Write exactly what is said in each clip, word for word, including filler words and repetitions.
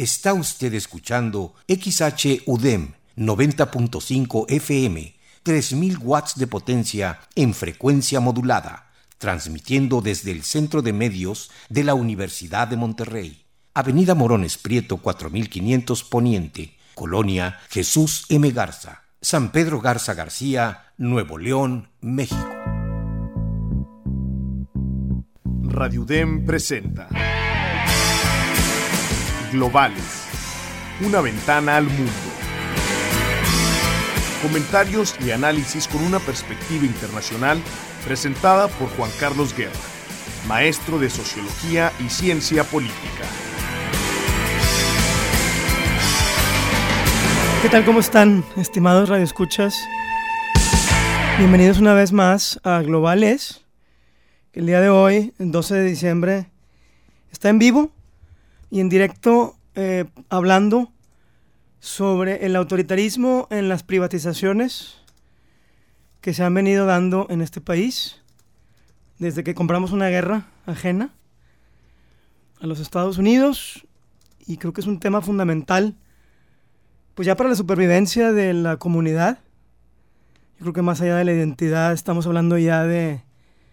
Está usted escuchando X H U D E M noventa punto cinco F M, tres mil watts de potencia en frecuencia modulada, transmitiendo desde el Centro de Medios de la Universidad de Monterrey. Avenida Morones Prieto cuatro mil quinientos Poniente, Colonia Jesús M. Garza, San Pedro Garza García, Nuevo León, México. Radio U D E M presenta Globales, una ventana al mundo. Comentarios y análisis con una perspectiva internacional presentada por Juan Carlos Guerra, maestro de Sociología y Ciencia Política. ¿Qué tal? ¿Cómo están, estimados radioescuchas? Bienvenidos una vez más a Globales, que el día de hoy, el doce de diciembre, está en vivo y en directo eh, hablando sobre el autoritarismo en las privatizaciones que se han venido dando en este país desde que compramos una guerra ajena a los Estados Unidos, y creo que es un tema fundamental pues ya para la supervivencia de la comunidad. Yo creo que más allá de la identidad estamos hablando ya de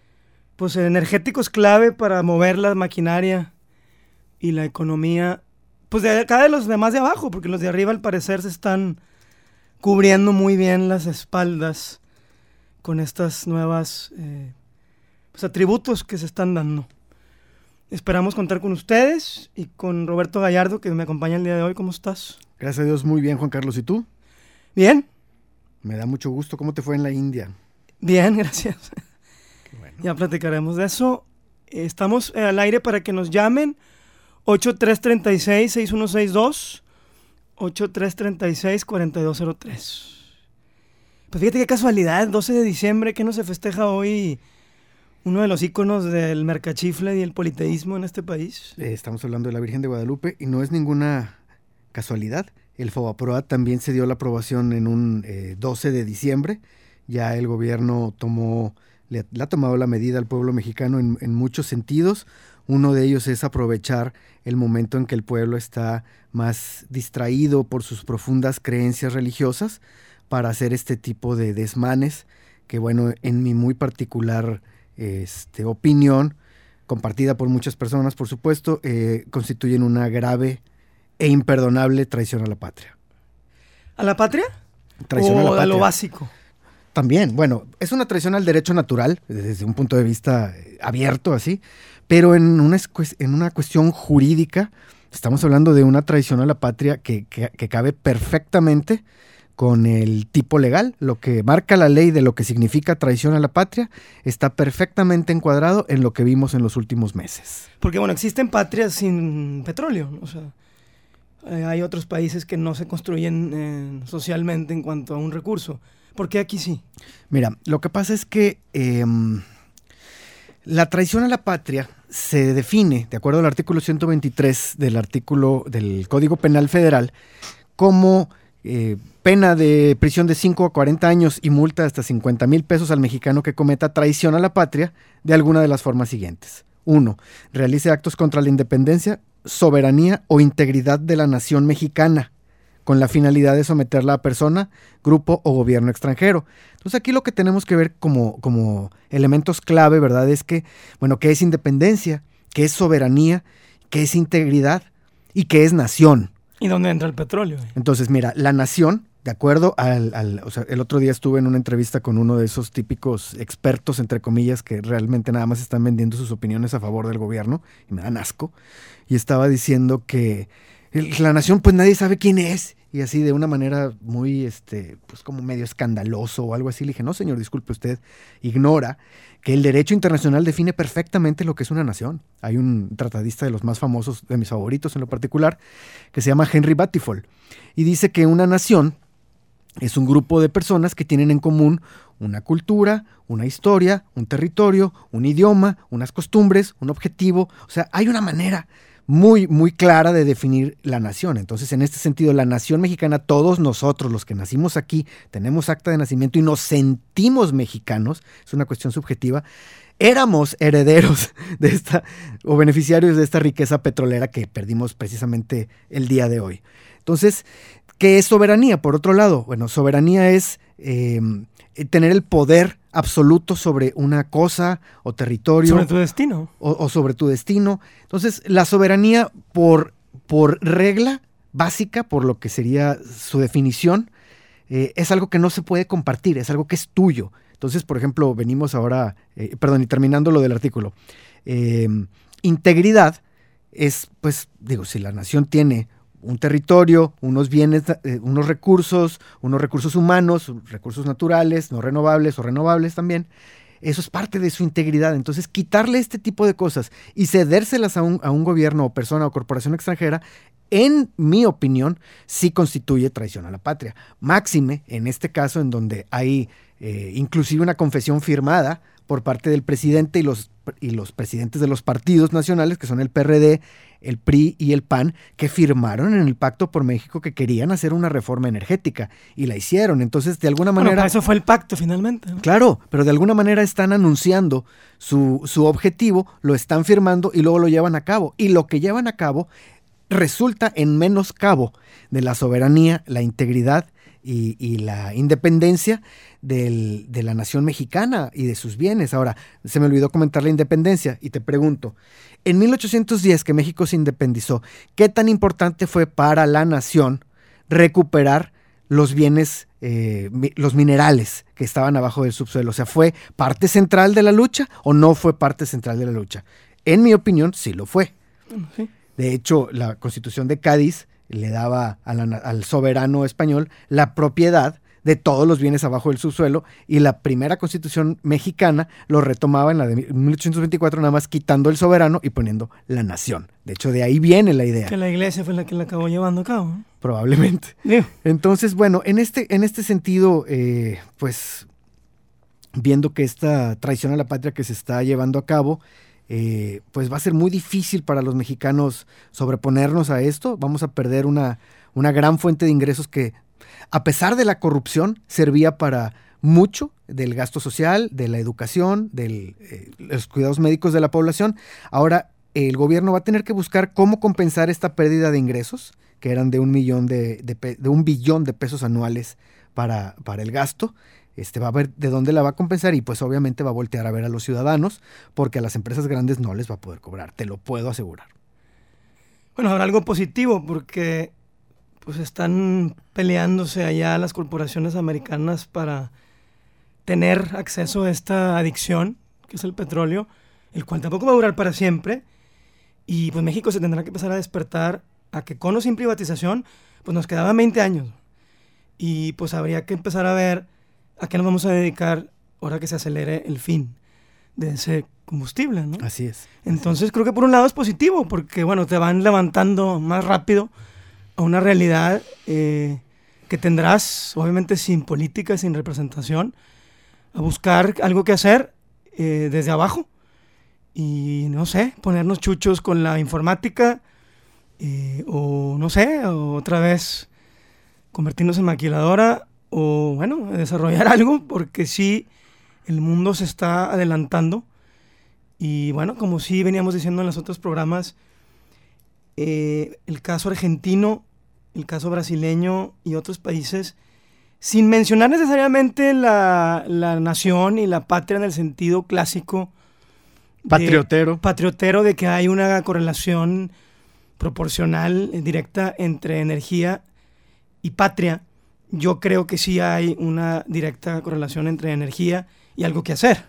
pues energéticos clave para mover la maquinaria y la economía, pues de cada de los demás de abajo, porque los de arriba al parecer se están cubriendo muy bien las espaldas con estas nuevas eh, pues atributos que se están dando. Esperamos contar con ustedes y con Roberto Gallardo, que me acompaña el día de hoy. ¿Cómo estás? Gracias a Dios, muy bien, Juan Carlos. ¿Y tú? Bien. Me da mucho gusto. ¿Cómo te fue en la India? Bien, gracias. Qué bueno. Ya platicaremos de eso. Estamos al aire para que nos llamen. ocho tres tres seis, seis uno seis dos, ocho tres tres seis, cuatro dos cero tres. Pues fíjate qué casualidad, doce de diciembre, que no se festeja hoy uno de los íconos del mercachifle y el politeísmo en este país. Eh, estamos hablando de la Virgen de Guadalupe y no es ninguna casualidad. El FOBAPROA también se dio la aprobación en un eh, doce de diciembre. Ya el gobierno tomó, le, le ha tomado la medida al pueblo mexicano en, en muchos sentidos. Uno de ellos es aprovechar el momento en que el pueblo está más distraído por sus profundas creencias religiosas para hacer este tipo de desmanes que, bueno, en mi muy particular este, opinión, compartida por muchas personas, por supuesto, eh, constituyen una grave e imperdonable traición a la patria. ¿A la patria? Traición ¿O a la patria. a lo básico? También, bueno, es una traición al derecho natural, desde un punto de vista abierto así, pero en una, en una cuestión jurídica estamos hablando de una traición a la patria que, que, que cabe perfectamente con el tipo legal. Lo que marca la ley de lo que significa traición a la patria está perfectamente encuadrado en lo que vimos en los últimos meses. Porque bueno, existen patrias sin petróleo, o sea, eh, hay otros países que no se construyen eh, socialmente en cuanto a un recurso. ¿Por qué aquí sí? Mira, lo que pasa es que eh, la traición a la patria se define, de acuerdo al artículo ciento veintitrés del artículo del Código Penal Federal, como eh, pena de prisión de cinco a cuarenta años y multa hasta cincuenta mil pesos al mexicano que cometa traición a la patria de alguna de las formas siguientes. Uno, realice actos contra la independencia, soberanía o integridad de la nación mexicana, con la finalidad de someterla a persona, grupo o gobierno extranjero. Entonces aquí lo que tenemos que ver como, como elementos clave, ¿verdad? Es que, bueno, ¿qué es independencia? ¿Qué es soberanía? ¿Qué es integridad? ¿Y qué es nación? ¿Y dónde entra el petróleo? Entonces, mira, la nación, de acuerdo al, al... O sea, el otro día estuve en una entrevista con uno de esos típicos expertos, entre comillas, que realmente nada más están vendiendo sus opiniones a favor del gobierno, y me dan asco, y estaba diciendo que la nación, pues nadie sabe quién es, y así de una manera muy, este, pues como medio escandaloso o algo así. Le dije, no señor, disculpe, usted ignora que el derecho internacional define perfectamente lo que es una nación. Hay un tratadista de los más famosos, de mis favoritos en lo particular, que se llama Henry Battyful, y dice que una nación es un grupo de personas que tienen en común una cultura, una historia, un territorio, un idioma, unas costumbres, un objetivo. O sea, hay una manera muy, muy clara de definir la nación. Entonces, en este sentido, la nación mexicana, todos nosotros, los que nacimos aquí, tenemos acta de nacimiento y nos sentimos mexicanos, es una cuestión subjetiva, éramos herederos de esta, o beneficiarios de esta riqueza petrolera que perdimos precisamente el día de hoy. Entonces, ¿qué es soberanía? Por otro lado, bueno, soberanía es eh, tener el poder absoluto sobre una cosa o territorio. Sobre tu destino. O, o sobre tu destino. Entonces, la soberanía por, por regla básica, por lo que sería su definición, eh, es algo que no se puede compartir, es algo que es tuyo. Entonces, por ejemplo, venimos ahora, eh, perdón, y terminando lo del artículo, eh, integridad es, pues, digo, si la nación tiene un territorio, unos bienes, eh, unos recursos, unos recursos humanos, recursos naturales, no renovables o renovables también, eso es parte de su integridad. Entonces, quitarle este tipo de cosas y cedérselas a un, a un gobierno o persona o corporación extranjera, en mi opinión, sí constituye traición a la patria. Máxime, en este caso, en donde hay eh, inclusive una confesión firmada por parte del presidente y los, y los presidentes de los partidos nacionales, que son el P R D, el P R I y el P A N, que firmaron en el Pacto por México que querían hacer una reforma energética y la hicieron. Entonces, de alguna manera... Bueno, eso fue el pacto finalmente, ¿no? Claro, pero de alguna manera están anunciando su, su objetivo, lo están firmando y luego lo llevan a cabo. Y lo que llevan a cabo resulta en menoscabo de la soberanía, la integridad y, y la independencia del, de la nación mexicana y de sus bienes. Ahora, se me olvidó comentar la independencia y te pregunto, en mil ochocientos diez que México se independizó, ¿qué tan importante fue para la nación recuperar los bienes, eh, mi, los minerales que estaban abajo del subsuelo? O sea, ¿fue parte central de la lucha o no fue parte central de la lucha? En mi opinión, sí lo fue. Sí. De hecho, la Constitución de Cádiz le daba a la, al soberano español la propiedad de todos los bienes abajo del subsuelo, y la primera Constitución mexicana lo retomaba en la de mil ochocientos veinticuatro, nada más quitando el soberano y poniendo la nación. De hecho, de ahí viene la idea. Que la iglesia fue la que la acabó llevando a cabo, ¿no? Probablemente. Digo. Entonces, bueno, en este, en este sentido, eh, pues, viendo que esta traición a la patria que se está llevando a cabo, Eh, pues va a ser muy difícil para los mexicanos sobreponernos a esto. Vamos a perder una, una gran fuente de ingresos que, a pesar de la corrupción, servía para mucho del gasto social, de la educación, de eh, los cuidados médicos de la población. Ahora el gobierno va a tener que buscar cómo compensar esta pérdida de ingresos, que eran de un millón de, de, de un billón de pesos anuales para, para el gasto. Este, va a ver de dónde la va a compensar y pues obviamente va a voltear a ver a los ciudadanos, porque a las empresas grandes no les va a poder cobrar, te lo puedo asegurar. Bueno, habrá algo positivo porque pues están peleándose allá las corporaciones americanas para tener acceso a esta adicción, que es el petróleo, el cual tampoco va a durar para siempre, y pues México se tendrá que empezar a despertar a que con o sin privatización pues nos quedaban veinte años, y pues habría que empezar a ver ¿a qué nos vamos a dedicar ahora que se acelere el fin de ese combustible, ¿no? Así es. Entonces así es. creo que por un lado es positivo, porque bueno, te van levantando más rápido a una realidad eh, que tendrás, obviamente sin política, sin representación, a buscar algo que hacer eh, desde abajo y, no sé, ponernos chuchos con la informática eh, o, no sé, o otra vez convertirnos en maquiladora, o bueno, desarrollar algo, porque sí, el mundo se está adelantando y bueno, como sí veníamos diciendo en los otros programas, eh, el caso argentino, el caso brasileño y otros países, sin mencionar necesariamente la, la nación y la patria en el sentido clásico de, patriotero patriotero de que hay una correlación proporcional, eh, directa entre energía y patria. Yo creo que sí hay una directa correlación entre energía y algo que hacer.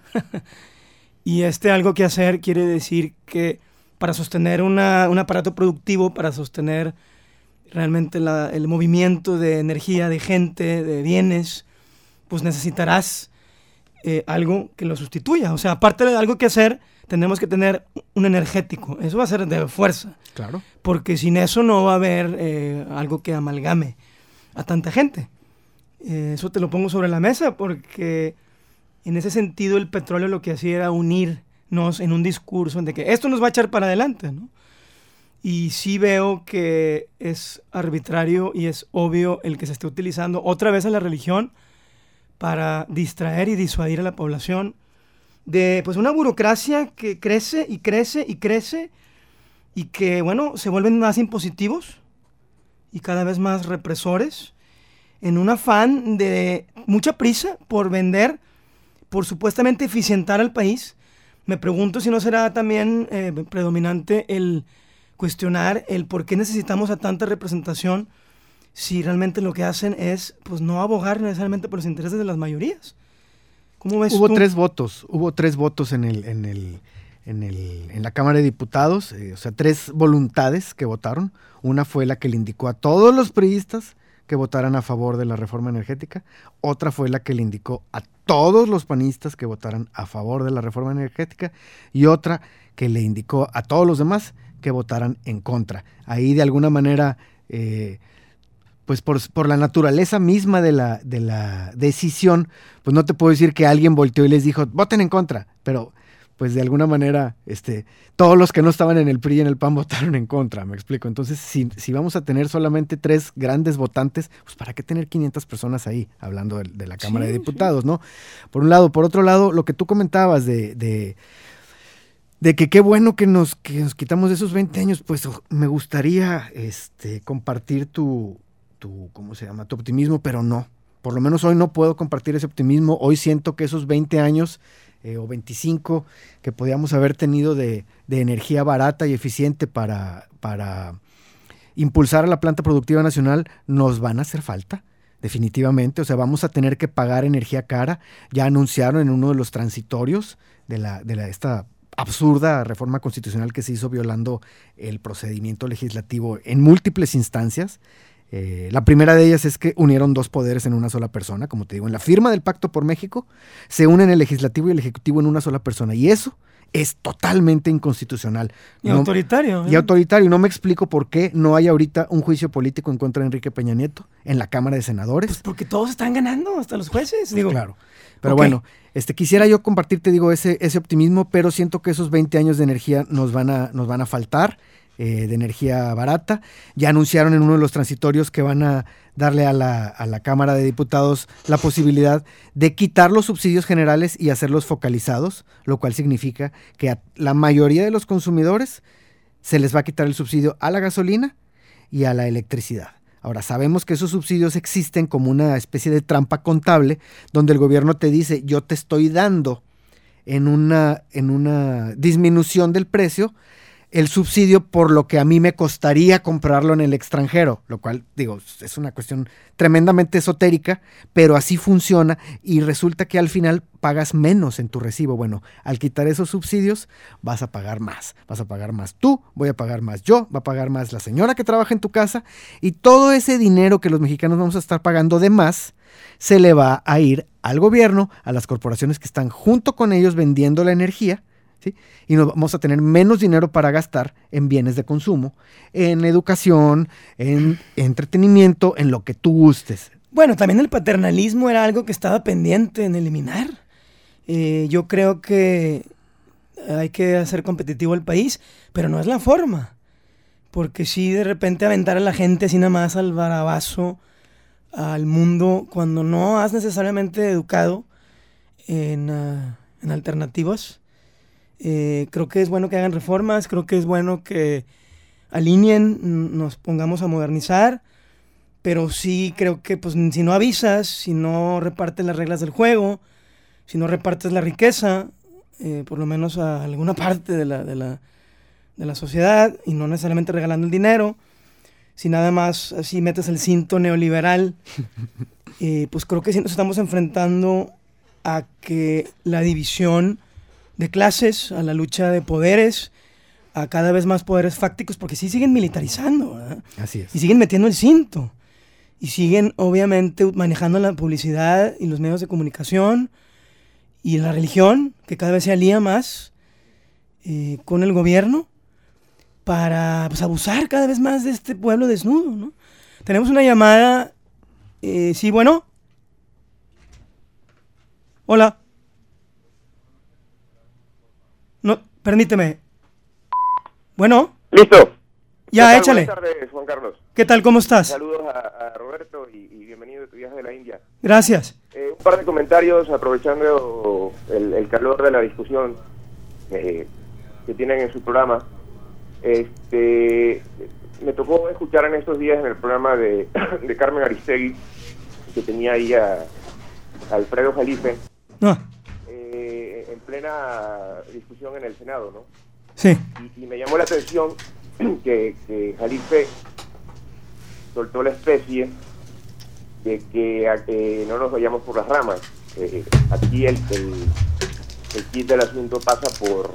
Y este algo que hacer quiere decir que para sostener una, un aparato productivo, para sostener realmente la, el movimiento de energía, de gente, de bienes, pues necesitarás eh, algo que lo sustituya. O sea, aparte de algo que hacer, tenemos que tener un energético. Eso va a ser de fuerza. Claro. Porque sin eso no va a haber eh, algo que amalgame a tanta gente. Eh, eso te lo pongo sobre la mesa porque en ese sentido el petróleo lo que hacía era unirnos en un discurso de que esto nos va a echar para adelante, ¿no? Y sí veo que es arbitrario y es obvio el que se esté utilizando otra vez a la religión para distraer y disuadir a la población de pues una burocracia que crece y crece y crece y que, bueno, se vuelven más impositivos y cada vez más represores en un afán de mucha prisa por vender, por supuestamente eficientar al país. Me pregunto si no será también eh, predominante el cuestionar el por qué necesitamos a tanta representación si realmente lo que hacen es pues no abogar necesariamente por los intereses de las mayorías. ¿Cómo ves Hubo tú? tres votos, hubo tres votos en el, en el, en el, en la Cámara de Diputados, eh, o sea, tres voluntades que votaron. Una fue la que le indicó a todos los priistas que votaran a favor de la reforma energética. Otra fue la que le indicó a todos los panistas que votaran a favor de la reforma energética. Y otra que le indicó a todos los demás que votaran en contra. Ahí de alguna manera, eh, pues por, por la naturaleza misma de la, de la decisión, pues no te puedo decir que alguien volteó y les dijo, voten en contra, pero pues de alguna manera, este, todos los que no estaban en el P R I y en el P A N votaron en contra, me explico. Entonces, si, si vamos a tener solamente tres grandes votantes, pues ¿para qué tener quinientas personas ahí hablando de, de la Cámara sí, de Diputados, sí. ¿no? Por un lado. Por otro lado, lo que tú comentabas de... de De que qué bueno que nos, que nos quitamos de esos veinte años, pues me gustaría este, compartir tu, tu, ¿cómo se llama? Tu optimismo, pero no. Por lo menos hoy no puedo compartir ese optimismo. Hoy siento que esos veinte años eh, o veinticinco que podíamos haber tenido de, de energía barata y eficiente para, para impulsar a la planta productiva nacional nos van a hacer falta. Definitivamente, o sea, vamos a tener que pagar energía cara. Ya anunciaron en uno de los transitorios de la, de la esta absurda reforma constitucional que se hizo violando el procedimiento legislativo en múltiples instancias. Eh, la primera de ellas es que unieron dos poderes en una sola persona, como te digo, en la firma del Pacto por México se unen el legislativo y el ejecutivo en una sola persona, y eso es totalmente inconstitucional. Y no, autoritario. ¿eh? Y autoritario. No me explico por qué no hay ahorita un juicio político en contra de Enrique Peña Nieto en la Cámara de Senadores. Pues porque todos están ganando, hasta los jueces. Digo. Claro. Pero okay. bueno, este, quisiera yo compartirte, digo, ese, ese optimismo, pero siento que esos veinte años de energía nos van a, nos van a faltar, eh, de energía barata. Ya anunciaron en uno de los transitorios que van a darle a la, a la Cámara de Diputados la posibilidad de quitar los subsidios generales y hacerlos focalizados, lo cual significa que a la mayoría de los consumidores se les va a quitar el subsidio a la gasolina y a la electricidad. Ahora, sabemos que esos subsidios existen como una especie de trampa contable, donde el gobierno te dice, yo te estoy dando en una, en una disminución del precio el subsidio por lo que a mí me costaría comprarlo en el extranjero, lo cual, digo, es una cuestión tremendamente esotérica, pero así funciona y resulta que al final pagas menos en tu recibo. Bueno, al quitar esos subsidios vas a pagar más, vas a pagar más tú, voy a pagar más yo, va a pagar más la señora que trabaja en tu casa, y todo ese dinero que los mexicanos vamos a estar pagando de más se le va a ir al gobierno, a las corporaciones que están junto con ellos vendiendo la energía, ¿sí? Y nos vamos a tener menos dinero para gastar en bienes de consumo, en educación, en entretenimiento, en lo que tú gustes. Bueno, también el paternalismo era algo que estaba pendiente en eliminar. Eh, yo creo que hay que hacer competitivo el país, pero no es la forma. Porque si de repente aventar a la gente así nada más al barabazo, al mundo, cuando no has necesariamente educado en, uh, en alternativas, Eh, creo que es bueno que hagan reformas, creo que es bueno que alineen, nos pongamos a modernizar, pero sí creo que pues, si no avisas, si no repartes las reglas del juego, si no repartes la riqueza, eh, por lo menos a alguna parte de la, de, la, de la sociedad, y no necesariamente regalando el dinero, si nada más así metes el cinto neoliberal, eh, pues creo que sí nos estamos enfrentando a que la división de clases, a la lucha de poderes, a cada vez más poderes fácticos, porque sí siguen militarizando, ¿verdad? Así es. Y siguen metiendo el cinto, y siguen obviamente manejando la publicidad y los medios de comunicación, y la religión, que cada vez se alía más eh, con el gobierno, para pues, abusar cada vez más de este pueblo desnudo, ¿no? Tenemos una llamada, eh, sí, bueno. Hola. No, permíteme. Bueno. Listo. Ya, échale. Buenas tardes, Juan Carlos. ¿Qué tal? ¿Cómo estás? Saludos a, a Roberto y, y bienvenido de tu viaje de la India. Gracias. Eh, un par de comentarios aprovechando el, el calor de la discusión eh, que tienen en su programa. Este, me tocó escuchar en estos días en el programa de, de Carmen Aristegui, que tenía ahí a, a Alfredo Jalife, no. eh, en plena discusión en el Senado, ¿no? Sí. Y, y me llamó la atención que, que Jalife soltó la especie de que eh, no nos vayamos por las ramas. Eh, aquí el, el, el kit del asunto pasa por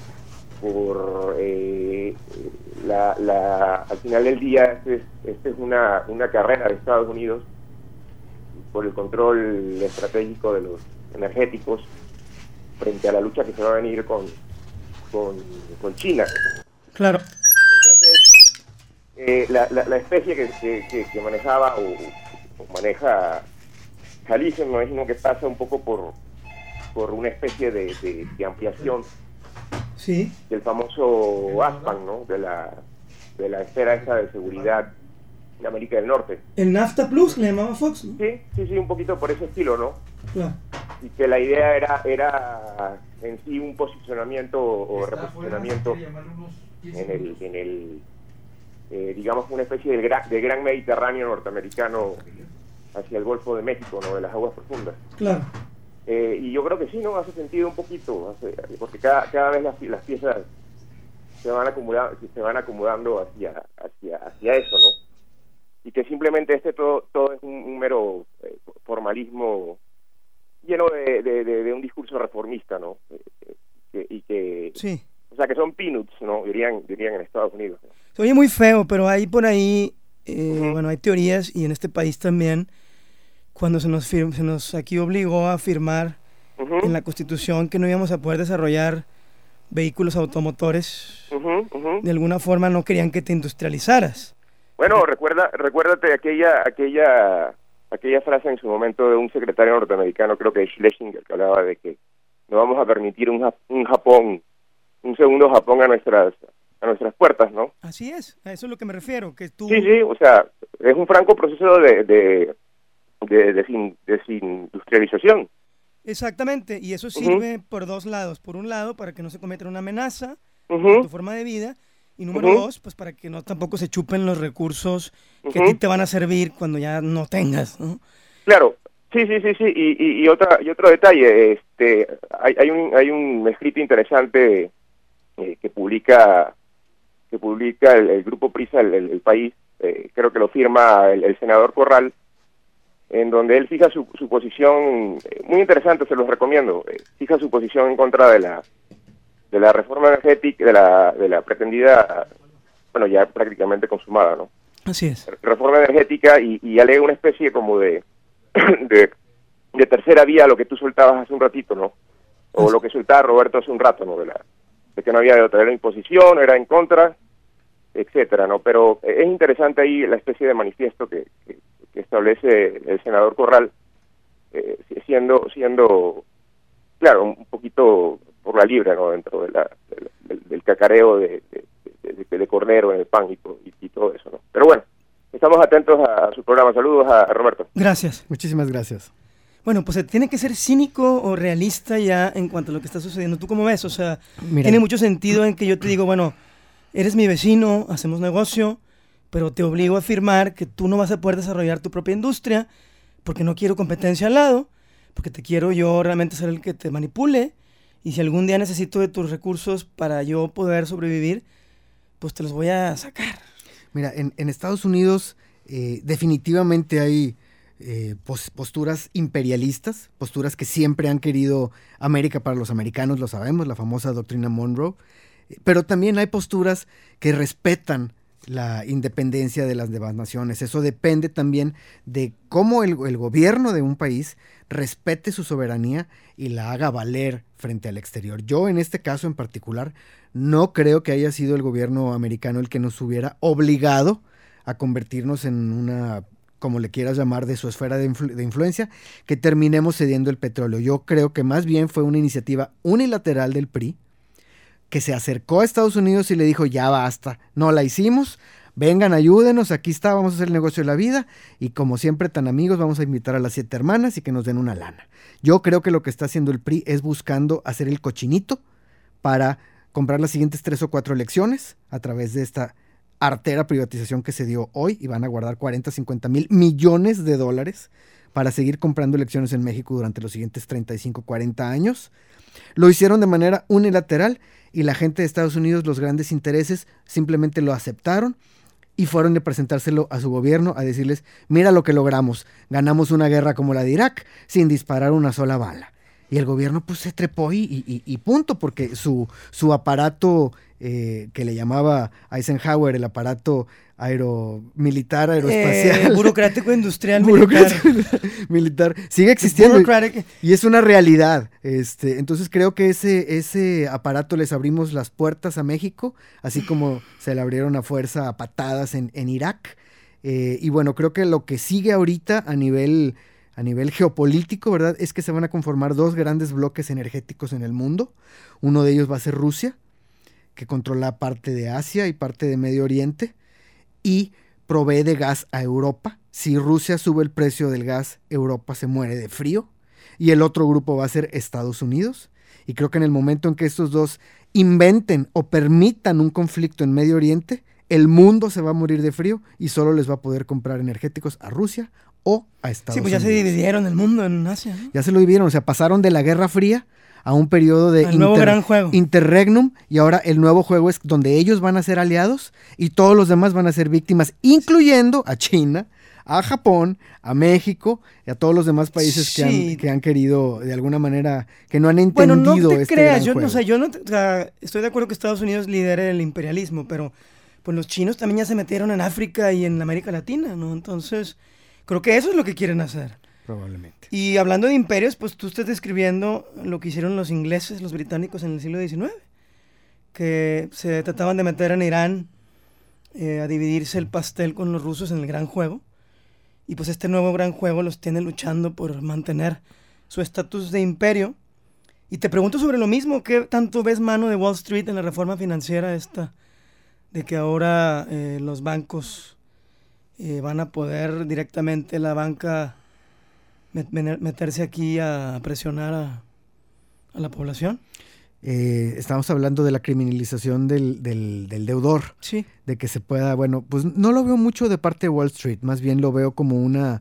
por eh, la, la al final del día este es, este es una, una carrera de Estados Unidos por el control estratégico de los energéticos frente a la lucha que se va a venir con con, con China. Claro. Entonces eh, la, la, la especie que, que, que, que manejaba o, o maneja Jalife, me imagino que pasa un poco por por una especie de, de, de ampliación Sí. del famoso ASPAN, ¿no? De la de la esfera esa de seguridad de América del Norte. El NAFTA Plus, le llamaba Fox, ¿no? Sí, sí, sí, un poquito por ese estilo, ¿no? Claro. Y que la idea era era en sí un posicionamiento o reposicionamiento en el en el eh, digamos una especie de gran, de gran Mediterráneo norteamericano hacia el Golfo de México, ¿no? De las aguas profundas. Claro. Eh, y yo creo que sí, ¿no? Hace sentido un poquito, hace, porque cada, cada vez las, las piezas se van acumulando, se van acomodando hacia, hacia, hacia eso, ¿no? Y que simplemente este todo, todo es un, un mero eh, formalismo lleno de, de, de, de un discurso reformista, ¿no? Eh, eh, y que, sí. O sea, que son peanuts, ¿no? Dirían, dirían en Estados Unidos, ¿no? Se oye muy feo, pero hay por ahí, eh, Uh-huh. bueno, hay teorías, y en este país también, cuando se nos, fir- se nos aquí obligó a firmar Uh-huh. en la Constitución que no íbamos a poder desarrollar vehículos automotores, Uh-huh, uh-huh. de alguna forma no querían que te industrializaras. Bueno, recuerda, recuérdate aquella, aquella, aquella frase en su momento de un secretario norteamericano, creo que es Schlesinger, que hablaba de que no vamos a permitir un, Jap- un Japón, un segundo Japón a nuestras, a nuestras puertas, ¿no? Así es, a eso es lo que me refiero, que tú... Sí, sí, o sea, es un franco proceso de, de, de, desin- desindustrialización. Exactamente, y eso sirve uh-huh. por dos lados. Por un lado, para que no se cometa una amenaza uh-huh. a tu forma de vida, y número uh-huh. dos, pues para que no tampoco se chupen los recursos que uh-huh. a ti te van a servir cuando ya no tengas, ¿no? Claro, sí, sí, sí, sí, y, y, y otra y otro detalle, este, hay, hay un hay un escrito interesante eh, que publica que publica el, el grupo Prisa, el, el, el País, eh, creo que lo firma el, el senador Corral, en donde él fija su, su posición, eh, muy interesante, se los recomiendo, eh, fija su posición en contra de la de la reforma energética, de la de la pretendida, bueno, ya prácticamente consumada, ¿no? Así es. Reforma energética, y, y alega una especie como de, de de tercera vía, lo que tú soltabas hace un ratito, ¿no? O lo que soltaba Roberto hace un rato, ¿no? De, la, de que no había de otra, era imposición, era en contra, etcétera, ¿no? Pero es interesante ahí la especie de manifiesto que, que, que establece el senador Corral, eh, siendo, siendo, claro, un poquito por la libre, ¿no? Dentro de la, de, del, del cacareo de, de, de, de, de cordero en el pan y, y, y todo eso, ¿no? Pero bueno, estamos atentos a, a su programa. Saludos a, a Roberto. Gracias. Muchísimas gracias. Bueno, pues tiene que ser cínico o realista ya en cuanto a lo que está sucediendo. ¿Tú cómo ves? O sea, Mira. tiene mucho sentido en que yo te digo, bueno, eres mi vecino, hacemos negocio, pero te obligo a afirmar que tú no vas a poder desarrollar tu propia industria porque no quiero competencia al lado, porque te quiero yo realmente ser el que te manipule, y si algún día necesito de tus recursos para yo poder sobrevivir, pues te los voy a sacar. Mira, en, en Estados Unidos eh, definitivamente hay eh, pos, posturas imperialistas, posturas que siempre han querido América para los americanos, lo sabemos, la famosa doctrina Monroe, eh, pero también hay posturas que respetan la independencia de las demás naciones. Eso depende también de cómo el, el gobierno de un país respete su soberanía y la haga valer frente al exterior. Yo en este caso en particular no creo que haya sido el gobierno americano el que nos hubiera obligado a convertirnos en una, como le quieras llamar, de su esfera de, influ- de influencia, que terminemos cediendo el petróleo. Yo creo que más bien fue una iniciativa unilateral del P R I, que se acercó a Estados Unidos y le dijo, ya basta, no la hicimos, vengan, ayúdenos, aquí está, vamos a hacer el negocio de la vida, y como siempre tan amigos, vamos a invitar a las siete hermanas y que nos den una lana. Yo creo que lo que está haciendo el P R I es buscando hacer el cochinito para comprar las siguientes tres o cuatro elecciones a través de esta artera privatización que se dio hoy, y van a guardar cuarenta, cincuenta mil millones de dólares para seguir comprando elecciones en México durante los siguientes treinta y cinco, cuarenta años. Lo hicieron de manera unilateral y la gente de Estados Unidos, los grandes intereses, simplemente lo aceptaron y fueron a presentárselo a su gobierno, a decirles, mira lo que logramos, ganamos una guerra como la de Irak sin disparar una sola bala. Y el gobierno pues se trepó y, y, y punto, porque su, su aparato eh, que le llamaba Eisenhower, el aparato aeromilitar, aeroespacial. Eh, burocrático industrial burocrático, militar. militar. Sigue existiendo Bureaucratic. y, y es una realidad. Este, entonces creo que ese, ese aparato les abrimos las puertas a México, así como se le abrieron a fuerza a patadas en, en Irak. Eh, y bueno, creo que lo que sigue ahorita a nivel... a nivel geopolítico, ¿verdad?, es que se van a conformar dos grandes bloques energéticos en el mundo. Uno de ellos va a ser Rusia, que controla parte de Asia y parte de Medio Oriente, y provee de gas a Europa. Si Rusia sube el precio del gas, Europa se muere de frío. Y el otro grupo va a ser Estados Unidos. Y creo que en el momento en que estos dos inventen o permitan un conflicto en Medio Oriente, el mundo se va a morir de frío y solo les va a poder comprar energéticos a Rusia o a Estados Unidos. Sí, pues ya Unidos. se dividieron el mundo en Asia, ¿no? Ya se lo dividieron, o sea, pasaron de la Guerra Fría a un periodo de Al nuevo gran juego. interregnum, y ahora el nuevo juego es donde ellos van a ser aliados y todos los demás van a ser víctimas, incluyendo a China, a Japón, a México y a todos los demás países Sí. que, han, que han querido, de alguna manera, que no han entendido Bueno, no te este creas, gran yo, juego. no, o sea, yo no, te- o sea, estoy de acuerdo que Estados Unidos lidere el imperialismo, pero pues los chinos también ya se metieron en África y en América Latina, ¿no? Entonces, creo que eso es lo que quieren hacer. Probablemente. Y hablando de imperios, pues tú estás describiendo lo que hicieron los ingleses, los británicos en el siglo diecinueve, que se trataban de meter en Irán eh, a dividirse el pastel con los rusos en el gran juego. Y pues este nuevo gran juego los tiene luchando por mantener su estatus de imperio. Y te pregunto sobre lo mismo, ¿qué tanto ves mano de Wall Street en la reforma financiera esta? De que ahora eh, los bancos eh, van a poder directamente, la banca, met- mener- meterse aquí a presionar a, a la población. Eh, estamos hablando de la criminalización del, del, del deudor. Sí. De que se pueda, bueno, pues no lo veo mucho de parte de Wall Street, más bien lo veo como una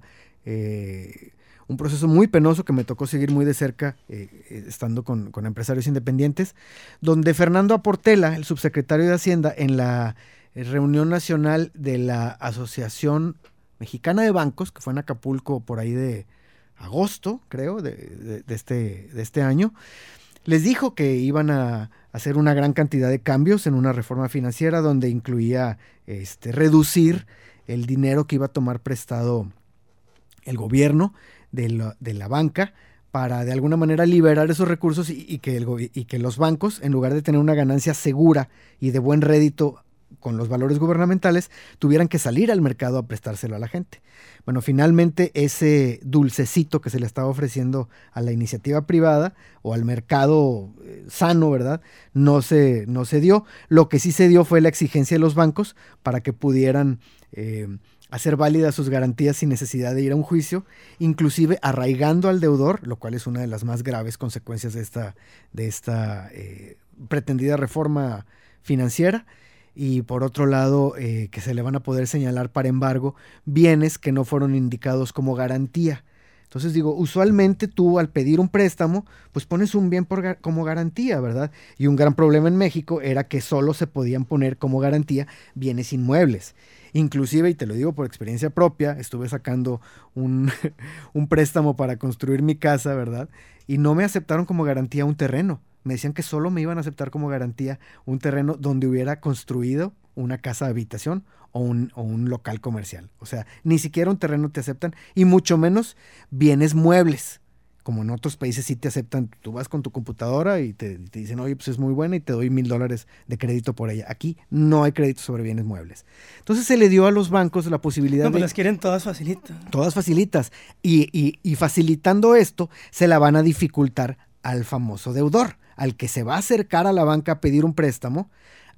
eh, un proceso muy penoso que me tocó seguir muy de cerca, eh, eh, estando con, con empresarios independientes, donde Fernando Aportela, el subsecretario de Hacienda, en la eh, reunión nacional de la Asociación Mexicana de Bancos, que fue en Acapulco por ahí de agosto, creo, de, de, de, este, de este año, les dijo que iban a hacer una gran cantidad de cambios en una reforma financiera donde incluía este, reducir el dinero que iba a tomar prestado el gobierno de la, de la banca para de alguna manera liberar esos recursos y, y, que el, y que los bancos, en lugar de tener una ganancia segura y de buen rédito con los valores gubernamentales, tuvieran que salir al mercado a prestárselo a la gente. Bueno, finalmente ese dulcecito que se le estaba ofreciendo a la iniciativa privada o al mercado eh, sano, ¿verdad?, no se, no se dio. Lo que sí se dio fue la exigencia de los bancos para que pudieran eh, hacer válidas sus garantías sin necesidad de ir a un juicio, inclusive arraigando al deudor, lo cual es una de las más graves consecuencias de esta, de esta eh, pretendida reforma financiera. Y por otro lado, eh, que se le van a poder señalar para embargo bienes que no fueron indicados como garantía. Entonces digo, usualmente tú al pedir un préstamo, pues pones un bien por gar- como garantía, ¿verdad? Y un gran problema en México era que solo se podían poner como garantía bienes inmuebles. Inclusive, y te lo digo por experiencia propia, estuve sacando un, un préstamo para construir mi casa, ¿verdad? Y no me aceptaron como garantía un terreno. Me decían que solo me iban a aceptar como garantía un terreno donde hubiera construido una casa de habitación o un, o un local comercial. O sea, ni siquiera un terreno te aceptan y mucho menos bienes muebles. Como en otros países sí te aceptan, tú vas con tu computadora y te, te dicen, oye, pues es muy buena y te doy mil dólares de crédito por ella. Aquí no hay crédito sobre bienes muebles. Entonces se le dio a los bancos la posibilidad No, pues de... las quieren todas facilitas. Todas facilitas. Y, y, y facilitando esto, se la van a dificultar al famoso deudor, al que se va a acercar a la banca a pedir un préstamo,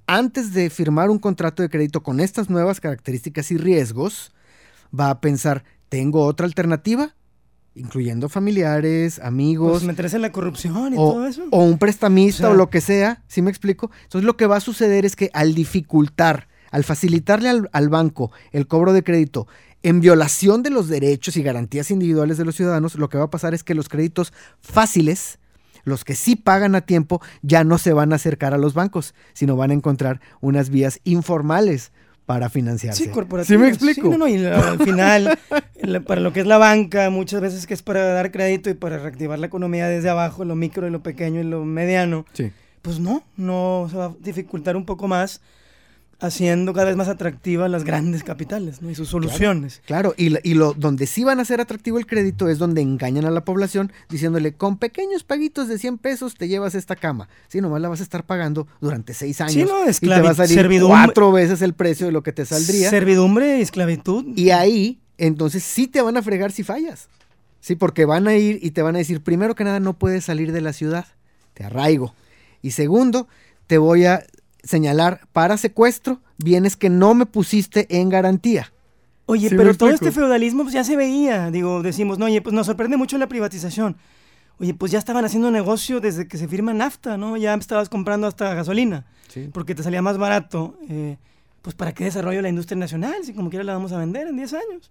antes de firmar un contrato de crédito con estas nuevas características y riesgos, va a pensar, ¿tengo otra alternativa? Incluyendo familiares, amigos. Pues meterse en la corrupción y o, todo eso. O un prestamista, o, sea, o lo que sea, ¿sí me explico? Entonces lo que va a suceder es que al dificultar, al facilitarle al, al banco el cobro de crédito en violación de los derechos y garantías individuales de los ciudadanos, lo que va a pasar es que los créditos fáciles, los que sí pagan a tiempo, ya no se van a acercar a los bancos, sino van a encontrar unas vías informales para financiarse. Sí, corporativas. ¿Sí me explico? Sí, no, no, y la, al final, la, para lo que es la banca, muchas veces que es para dar crédito y para reactivar la economía desde abajo, lo micro y lo pequeño y lo mediano, sí. Pues no, no se va a dificultar un poco más, haciendo cada vez más atractivas las grandes capitales, ¿no? Y sus soluciones. Claro, claro. Y, y lo donde sí van a hacer atractivo el crédito es donde engañan a la población diciéndole, con pequeños paguitos de cien pesos te llevas esta cama. Sí, nomás la vas a estar pagando durante seis años. Sí, no, y te va a salir servidumbre, cuatro veces el precio de lo que te saldría. Servidumbre y esclavitud. Y ahí, entonces sí te van a fregar si fallas. Sí, porque van a ir y te van a decir, primero que nada, no puedes salir de la ciudad. Te arraigo. Y segundo, te voy a señalar para secuestro bienes que no me pusiste en garantía. Oye, ¿Sí pero todo este feudalismo pues, ya se veía, digo, decimos, no, oye, pues nos sorprende mucho la privatización. Oye, pues ya estaban haciendo negocio desde que se firma NAFTA, ¿no? Ya estabas comprando hasta gasolina, sí. Porque te salía más barato. Eh, pues ¿para qué desarrollo la industria nacional? Si como quiera la vamos a vender en diez años.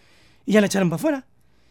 Y ya la echaron para afuera.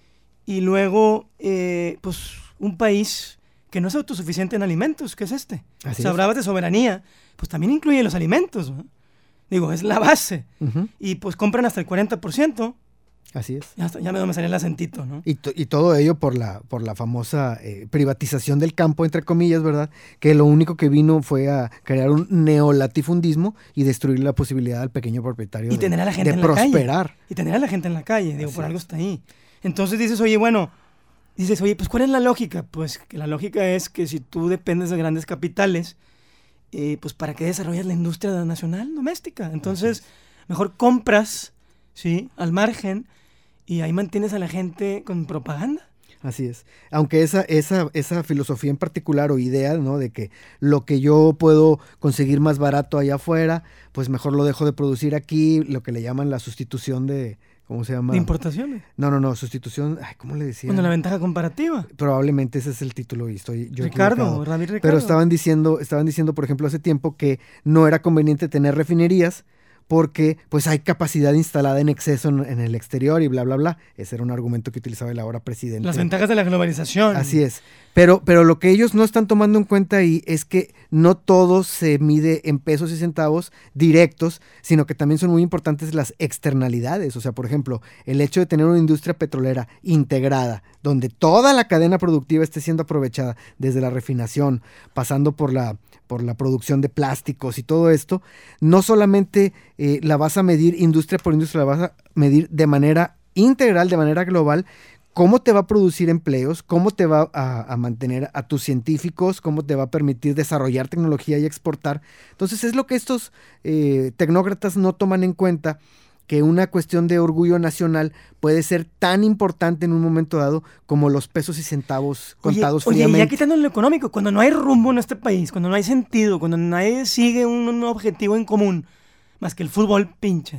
Y luego, eh, pues un país que no es autosuficiente en alimentos, ¿qué es este? Así o sea, es. hablabas de soberanía, pues también incluye los alimentos, ¿no? Digo, es la base. Uh-huh. Y pues compran hasta el cuarenta por ciento. Así es. Ya, ya me, me salía el acentito, ¿no? Y, to, y todo ello por la, por la famosa eh, privatización del campo, entre comillas, ¿verdad? Que lo único que vino fue a crear un neolatifundismo y destruir la posibilidad al pequeño propietario y de, tener a la gente de en prosperar. La calle. Y tener a la gente en la calle, digo, Así por es. algo está ahí. Entonces dices, oye, bueno, dices, oye, pues ¿cuál es la lógica? Pues que la lógica es que si tú dependes de grandes capitales, eh, pues ¿para qué desarrollas la industria nacional doméstica? Entonces, mejor compras, ¿sí? Al margen, y ahí mantienes a la gente con propaganda. Así es. Aunque esa, esa, esa filosofía en particular o idea, ¿no? De que lo que yo puedo conseguir más barato allá afuera, pues mejor lo dejo de producir aquí, lo que le llaman la sustitución de, ¿cómo se llama? ¿De importaciones? No, no, no, sustitución, ay, ¿cómo le decían? Bueno, la ventaja comparativa. Probablemente ese es el título y estoy yo Ricardo, David Ricardo. Pero estaban diciendo, estaban diciendo, por ejemplo, hace tiempo que no era conveniente tener refinerías porque pues hay capacidad instalada en exceso en, en el exterior y bla, bla, bla. Ese era un argumento que utilizaba el ahora presidente. Las ventajas de la globalización. Así es. Pero, pero lo que ellos no están tomando en cuenta ahí es que no todo se mide en pesos y centavos directos, sino que también son muy importantes las externalidades. O sea, por ejemplo, el hecho de tener una industria petrolera integrada, donde toda la cadena productiva esté siendo aprovechada, desde la refinación, pasando por la, por la producción de plásticos y todo esto, no solamente eh, la vas a medir industria por industria, la vas a medir de manera integral, de manera global, cómo te va a producir empleos, cómo te va a, a mantener a tus científicos, cómo te va a permitir desarrollar tecnología y exportar. Entonces es lo que estos eh, tecnócratas no toman en cuenta, que una cuestión de orgullo nacional puede ser tan importante en un momento dado como los pesos y centavos contados oye, fríamente. Oye, ya quitando lo económico, cuando no hay rumbo en este país, cuando no hay sentido, cuando nadie sigue un, un objetivo en común, más que el fútbol, pinche.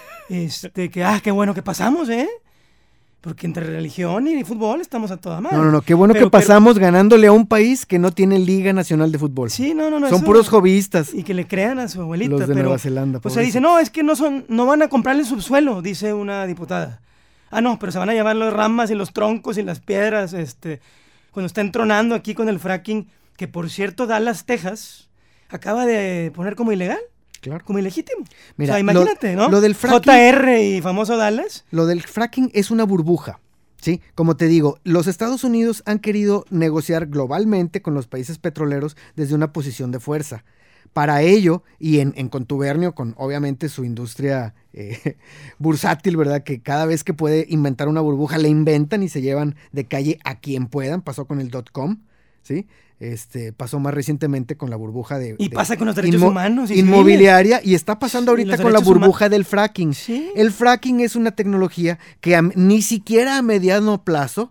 Este, que, ah, qué bueno que pasamos, ¿eh? Porque entre religión y fútbol estamos a toda madre. No, no, no, qué bueno pero, que pasamos pero, ganándole a un país que no tiene Liga Nacional de Fútbol. Sí, no, no, no. Son puros hobbyistas. Y que le crean a su abuelita. Los de pero, Nueva Zelanda. O sea, dice, no, es que no son, no van a comprarle el subsuelo, dice una diputada. Ah, no, pero se van a llevar las ramas y los troncos y las piedras, este, cuando estén tronando aquí con el fracking, que por cierto, Dallas, Texas, acaba de poner como ilegal. Claro. Como ilegítimo. Mira, o sea, imagínate, lo, ¿no? Lo del fracking, J R y famoso Dallas. Lo del fracking es una burbuja. Sí, como te digo, los Estados Unidos han querido negociar globalmente con los países petroleros desde una posición de fuerza. Para ello, y en, en contubernio con obviamente su industria eh, bursátil, ¿verdad? Que cada vez que puede inventar una burbuja, la inventan y se llevan de calle a quien puedan. Pasó con el dot-com, ¿sí? Este, pasó más recientemente con la burbuja de... Y de pasa con los derechos inmo- humanos. Y inmobiliaria, y está pasando sí, ahorita con la burbuja humanos. del fracking. Sí. El fracking es una tecnología que a, ni siquiera a mediano plazo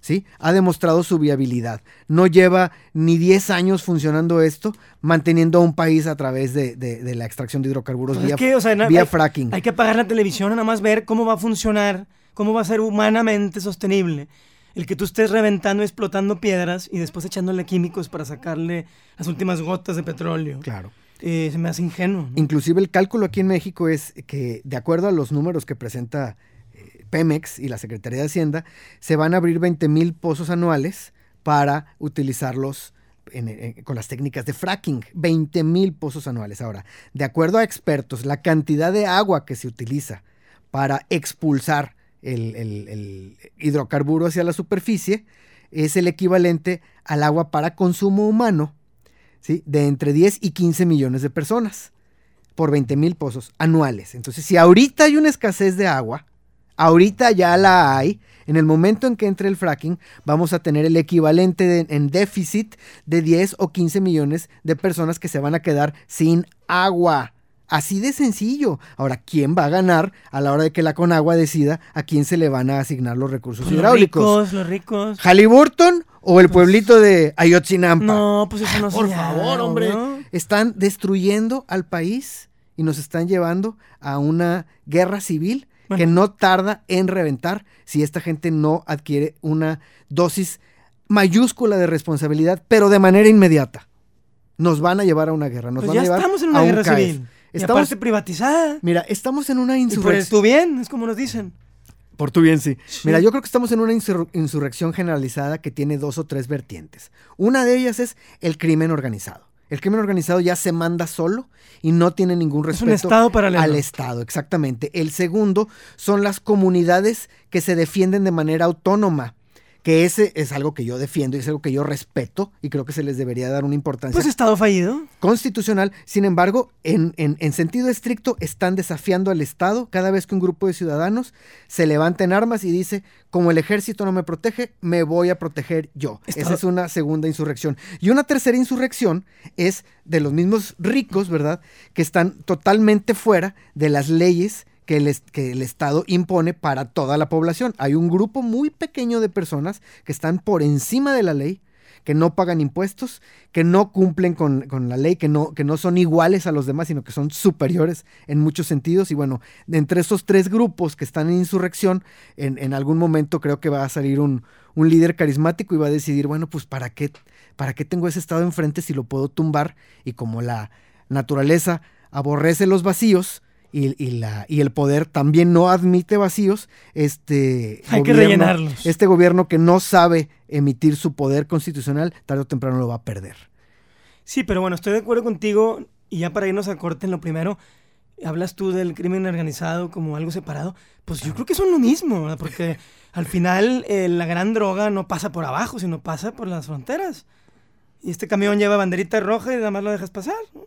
¿sí? Ha demostrado su viabilidad. No lleva ni diez años funcionando esto, manteniendo a un país a través de, de, de la extracción de hidrocarburos Pues vía, es que, o sea, na- vía hay, fracking. Hay que apagar la televisión, nada más ver cómo va a funcionar, cómo va a ser humanamente sostenible el que tú estés reventando y explotando piedras y después echándole químicos para sacarle las últimas gotas de petróleo. Claro. Eh, se me hace ingenuo, ¿no? Inclusive el cálculo aquí en México es que, de acuerdo a los números que presenta eh, Pemex y la Secretaría de Hacienda, se van a abrir veinte mil pozos anuales para utilizarlos en, en, con las técnicas de fracking. veinte mil pozos anuales. Ahora, de acuerdo a expertos, la cantidad de agua que se utiliza para expulsar el, el, el hidrocarburo hacia la superficie es el equivalente al agua para consumo humano, ¿sí? De entre diez y quince millones de personas por veinte mil pozos anuales. Entonces, si ahorita hay una escasez de agua, ahorita ya la hay, en el momento en que entre el fracking, vamos a tener el equivalente de, en déficit de diez o quince millones de personas que se van a quedar sin agua. Así de sencillo. Ahora, ¿quién va a ganar a la hora de que la Conagua decida a quién se le van a asignar los recursos Pues hidráulicos? Los ricos, los ricos. ¿Halliburton o el pueblito de Ayotzinapa? No, pues eso no Por se favor, llama, hombre. ¿no? Están destruyendo al país y nos están llevando a una guerra civil Bueno. que no tarda en reventar si esta gente no adquiere una dosis mayúscula de responsabilidad, pero de manera inmediata. Nos van a llevar a una guerra, nos Pues van ya a llevar estamos en a una un guerra caos. civil. Y Estamos, aparte privatizada. mira, estamos en una Y por insurrección. tu bien, es como nos dicen. Por tu bien, sí. Sí. Mira, yo creo que estamos en una insur- insurrección generalizada que tiene dos o tres vertientes. Una de ellas es el crimen organizado. El crimen organizado ya se manda solo y no tiene ningún Es un respeto estado paralelo. al Estado, exactamente. El segundo son las comunidades que se defienden de manera autónoma, que ese es algo que yo defiendo y es algo que yo respeto y creo que se les debería dar una importancia Pues estado fallido. constitucional. Sin embargo, en, en, en sentido estricto, están desafiando al Estado cada vez que un grupo de ciudadanos se levanta en armas y dice, como el ejército no me protege, me voy a proteger yo. Estado- Esa es una segunda insurrección. Y una tercera insurrección es de los mismos ricos, ¿verdad?, que están totalmente fuera de las leyes que el, est- que el Estado impone para toda la población. Hay un grupo muy pequeño de personas que están por encima de la ley, que no pagan impuestos, que no cumplen con, con la ley, que no, que no son iguales a los demás, sino que son superiores en muchos sentidos. Y bueno, de entre esos tres grupos que están en insurrección, en, en algún momento creo que va a salir un, un líder carismático y va a decidir, bueno, pues ¿para qué, para qué tengo ese Estado enfrente si lo puedo tumbar? Y como la naturaleza aborrece los vacíos, Y, y, la, y el poder también no admite vacíos, este Hay que gobierno- rellenarlos. Este gobierno que no sabe emitir su poder constitucional, tarde o temprano lo va a perder. Sí, pero bueno, estoy de acuerdo contigo. Y ya para irnos a corte en lo primero, hablas tú del crimen organizado como algo separado. Pues yo creo que son lo mismo, ¿verdad? Porque al final eh, la gran droga no pasa por abajo, sino pasa por las fronteras. Y este camión lleva banderita roja y nada más lo dejas pasar, ¿no?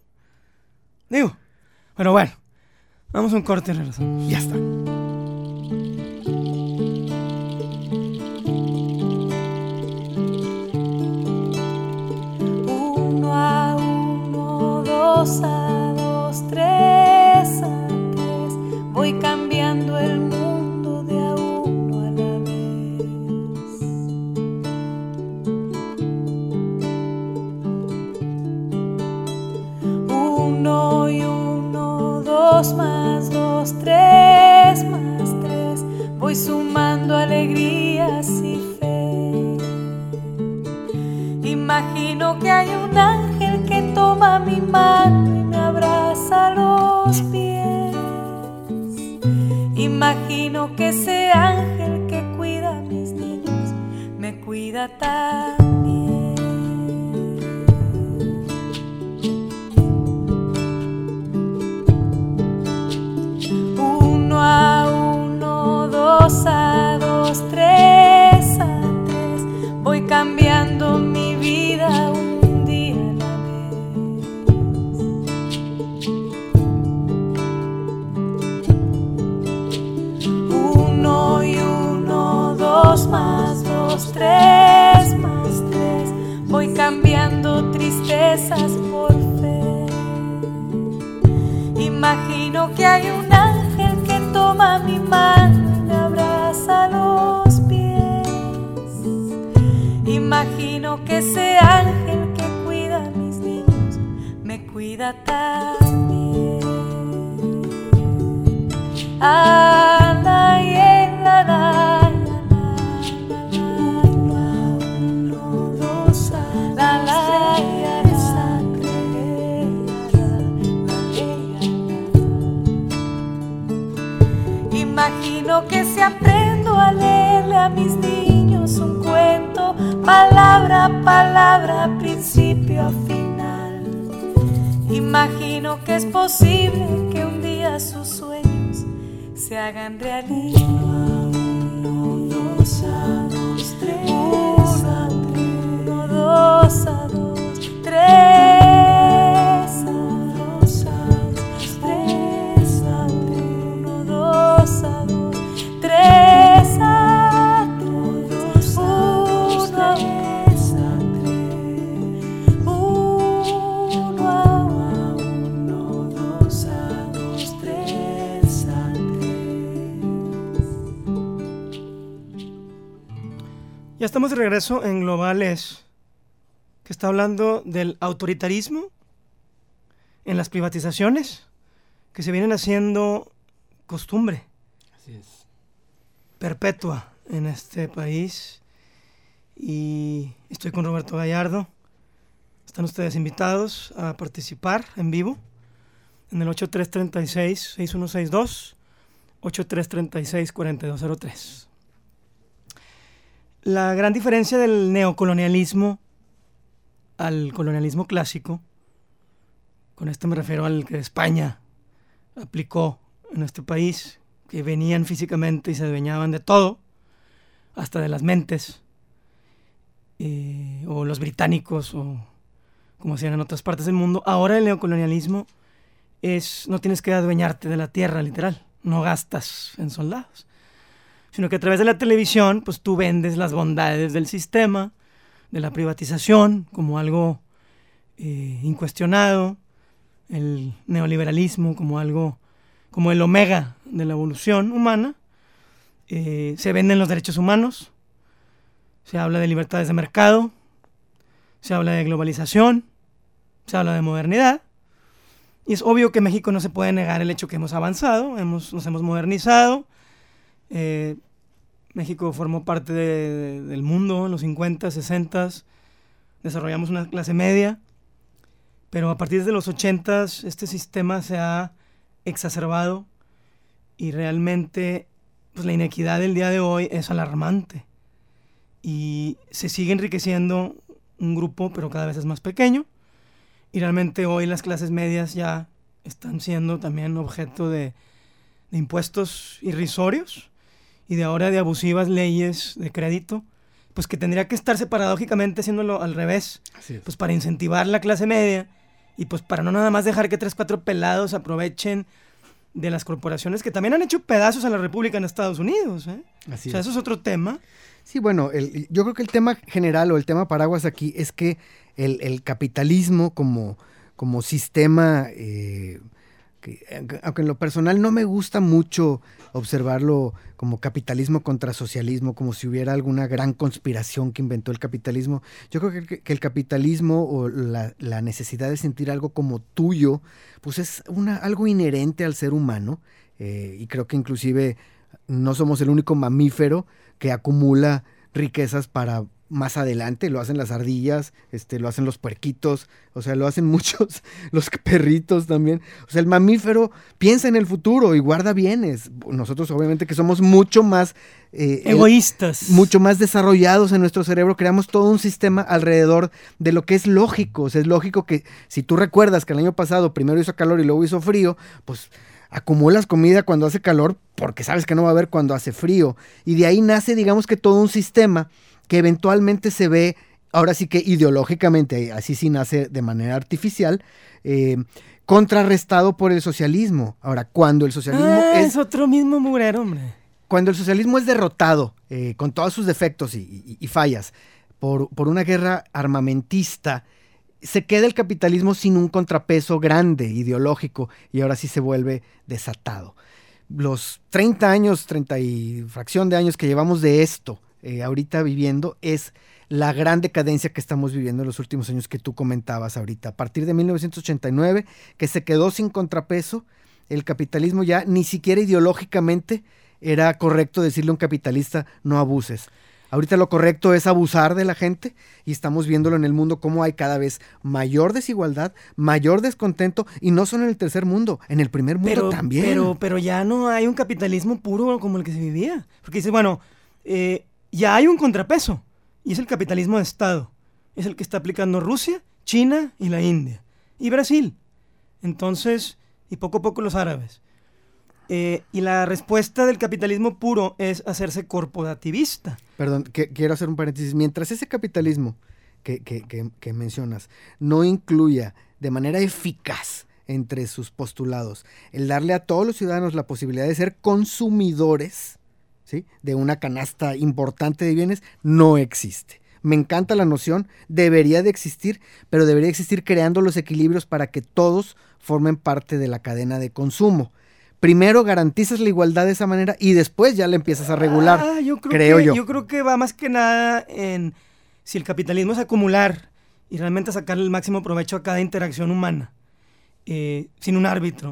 Digo, pero bueno, vamos a un corte y regresamos. Ya está. Uno a uno, dos a dos, tres a tres, voy cambiando el mundo de a uno a la vez. Uno y uno, dos más dos, tres más tres, voy sumando alegrías y fe. Imagino que hay un ángel que toma mi mano y me abraza los pies. Imagino que ese ángel que cuida a mis niños me cuida también. Uno a uno, dos a dos, tres a tres, voy cambiando mi vida un día a la vez. Uno y uno, dos más dos, tres más tres, voy cambiando tristezas por fe. Imagino que hay un ángel que toma mi mano y me abraza los pies. Imagino que ese ángel que cuida a mis niños me cuida también. Ah, la, yeah, la, la, uno, dos, la, la, yeah, la, tres. Imagino que si aprendo a leerle a mis niños un cuento, palabra a palabra, principio a final, imagino que es posible que un día sus sueños se hagan realidad. Uno, dos, a dos, tres. Uno, dos, a dos, tres. Uno, dos, a dos, tres. Uno, dos, a dos, tres. Uno, dos, a tres. Uno, a uno, dos, a dos, tres. Ya estamos de regreso en Globales, que está hablando del autoritarismo en las privatizaciones que se vienen haciendo costumbre. Así es. Perpetua en este país. Y estoy con Roberto Gallardo. Están ustedes invitados a participar en vivo en el ocho tres tres seis, seis uno seis dos, ocho tres tres seis, cuatro dos cero tres. La gran diferencia del neocolonialismo al colonialismo clásico, con esto me refiero al que España aplicó en este país, que venían físicamente y se adueñaban de todo, hasta de las mentes, eh, o los británicos, o como hacían en otras partes del mundo. Ahora el neocolonialismo es, no tienes que adueñarte de la tierra, literal, no gastas en soldados, sino que a través de la televisión, pues tú vendes las bondades del sistema, de la privatización, como algo eh, incuestionado, el neoliberalismo como algo, como el omega de la evolución humana. Eh, se venden los derechos humanos, se habla de libertades de mercado, se habla de globalización, se habla de modernidad, y es obvio que México no se puede negar el hecho que hemos avanzado, hemos, nos hemos modernizado. Eh, México formó parte de, de, del mundo en los cincuenta, sesenta, desarrollamos una clase media, pero a partir de los ochenta este sistema se ha exacerbado y realmente pues, la inequidad del día de hoy es alarmante y se sigue enriqueciendo un grupo, pero cada vez es más pequeño, y realmente hoy las clases medias ya están siendo también objeto de, de impuestos irrisorios y de ahora de abusivas leyes de crédito, pues que tendría que estarse paradójicamente haciéndolo al revés, pues para incentivar la clase media y pues para no nada más dejar que tres, cuatro pelados aprovechen de las corporaciones que también han hecho pedazos a la República en Estados Unidos, ¿eh? Así o sea, es. eso es otro tema. Sí, bueno, el, yo creo que el tema general o el tema paraguas aquí es que el, el capitalismo como, como sistema, eh, que, aunque en lo personal no me gusta mucho observarlo como capitalismo contra socialismo, como si hubiera alguna gran conspiración que inventó el capitalismo. Yo creo que, que el capitalismo o la, la necesidad de sentir algo como tuyo, pues es una, algo inherente al ser humano, eh, y creo que inclusive no somos el único mamífero que acumula riquezas para más adelante. Lo hacen las ardillas, este, lo hacen los puerquitos, o sea, lo hacen muchos, los perritos también. O sea, el mamífero piensa en el futuro y guarda bienes. Nosotros obviamente que somos mucho más eh, egoístas, el, mucho más desarrollados en nuestro cerebro, creamos todo un sistema alrededor de lo que es lógico. O sea, es lógico que si tú recuerdas que el año pasado primero hizo calor y luego hizo frío, pues acumulas comida cuando hace calor porque sabes que no va a haber cuando hace frío. Y de ahí nace, digamos que todo un sistema que eventualmente se ve, ahora sí que ideológicamente, así sí nace de manera artificial, eh, contrarrestado por el socialismo. Ahora, cuando el socialismo ah, es... es otro mismo mugrero, hombre. Cuando el socialismo es derrotado, eh, con todos sus defectos y, y, y fallas, por, por una guerra armamentista, se queda el capitalismo sin un contrapeso grande, ideológico, y ahora sí se vuelve desatado. Los treinta años, treinta y fracción de años que llevamos de esto, Eh, ahorita viviendo, es la gran decadencia que estamos viviendo en los últimos años que tú comentabas ahorita. A partir de mil novecientos ochenta y nueve, que se quedó sin contrapeso, el capitalismo ya ni siquiera ideológicamente era correcto decirle a un capitalista no abuses. Ahorita lo correcto es abusar de la gente y estamos viéndolo en el mundo cómo hay cada vez mayor desigualdad, mayor descontento y no solo en el tercer mundo, en el primer mundo pero, también. Pero, pero ya no hay un capitalismo puro como el que se vivía. Porque dice, bueno, eh, ya hay un contrapeso y es el capitalismo de Estado. Es el que está aplicando Rusia, China y la India. Y Brasil. Entonces, y poco a poco los árabes. Eh, y la respuesta del capitalismo puro es hacerse corporativista. Perdón, que, quiero hacer un paréntesis. Mientras ese capitalismo que, que, que, que mencionas no incluya de manera eficaz entre sus postulados el darle a todos los ciudadanos la posibilidad de ser consumidores, ¿sí?, de una canasta importante de bienes, no existe. Me encanta la noción, debería de existir, pero debería existir creando los equilibrios para que todos formen parte de la cadena de consumo. Primero garantizas la igualdad de esa manera y después ya le empiezas a regular, ah, yo creo creo que, yo. Yo creo que va más que nada en si el capitalismo es acumular y realmente sacarle el máximo provecho a cada interacción humana, eh, sin un árbitro,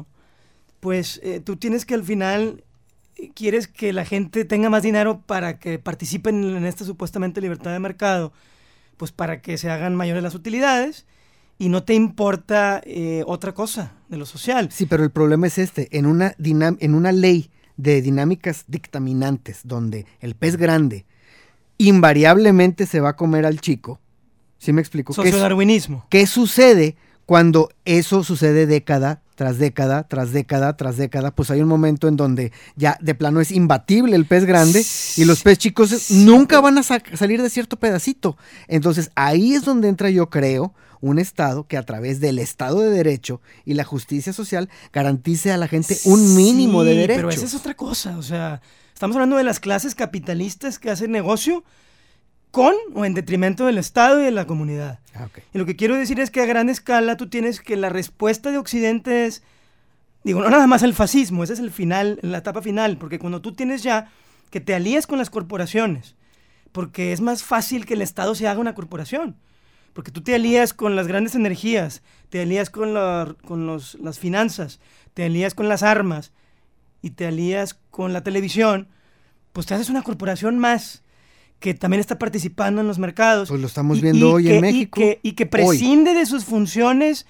pues eh, tú tienes que al final, eh, quieres que la gente tenga más dinero para que participen en esta supuestamente libertad de mercado, pues para que se hagan mayores las utilidades, y no te importa eh, otra cosa de lo social. Sí, pero el problema es este, en una, dinam- en una ley de dinámicas dictaminantes, donde el pez grande invariablemente se va a comer al chico, ¿sí me explico? Sociodarwinismo. ¿Qué, ¿Qué sucede cuando eso sucede década tras década, tras década, tras década? Pues hay un momento en donde ya de plano es imbatible el pez grande y los pez chicos sí, nunca van a sa- salir de cierto pedacito. Entonces ahí es donde entra, yo creo, un Estado que a través del Estado de Derecho y la justicia social garantice a la gente un mínimo sí, de derechos. Pero esa es otra cosa, o sea, estamos hablando de las clases capitalistas que hacen negocio con o en detrimento del Estado y de la comunidad. Ah, okay. Y lo que quiero decir es que a gran escala tú tienes que la respuesta de Occidente es, digo, no nada más el fascismo, ese es el final, la etapa final, porque cuando tú tienes ya que te alías con las corporaciones, porque es más fácil que el Estado se haga una corporación, porque tú te alías con las grandes energías, te alías con, la, con los, las finanzas, te alías con las armas y te alías con la televisión, pues te haces una corporación más que también está participando en los mercados. Pues lo estamos viendo y, y hoy que, en México. Y que, y que prescinde hoy de sus funciones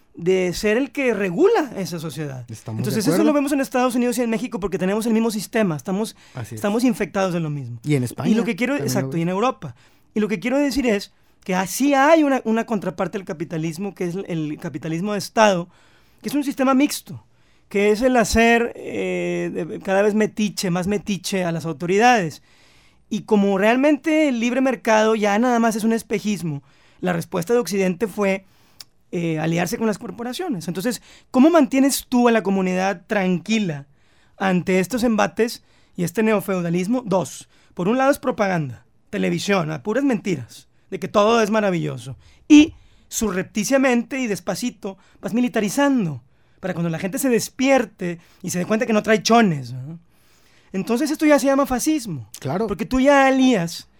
de ser el que regula esa sociedad. Estamos Entonces de eso lo vemos en Estados Unidos y en México porque tenemos el mismo sistema, estamos, estamos infectados de lo mismo. Y en España. Y lo que quiero, exacto, y en Europa. Y lo que quiero decir es que así hay una, una contraparte del capitalismo, que es el capitalismo de Estado, que es un sistema mixto, que es el hacer eh, de, cada vez metiche, más metiche a las autoridades. Y como realmente el libre mercado ya nada más es un espejismo, la respuesta de Occidente fue eh, aliarse con las corporaciones. Entonces, ¿cómo mantienes tú a la comunidad tranquila ante estos embates y este neofeudalismo? Dos, por un lado es propaganda, televisión, a puras mentiras, de que todo es maravilloso. Y surrepticiamente y despacito vas militarizando, para cuando la gente se despierte y se dé cuenta que no trae chones, ¿no? Entonces esto ya se llama fascismo. Claro. Porque tú ya alías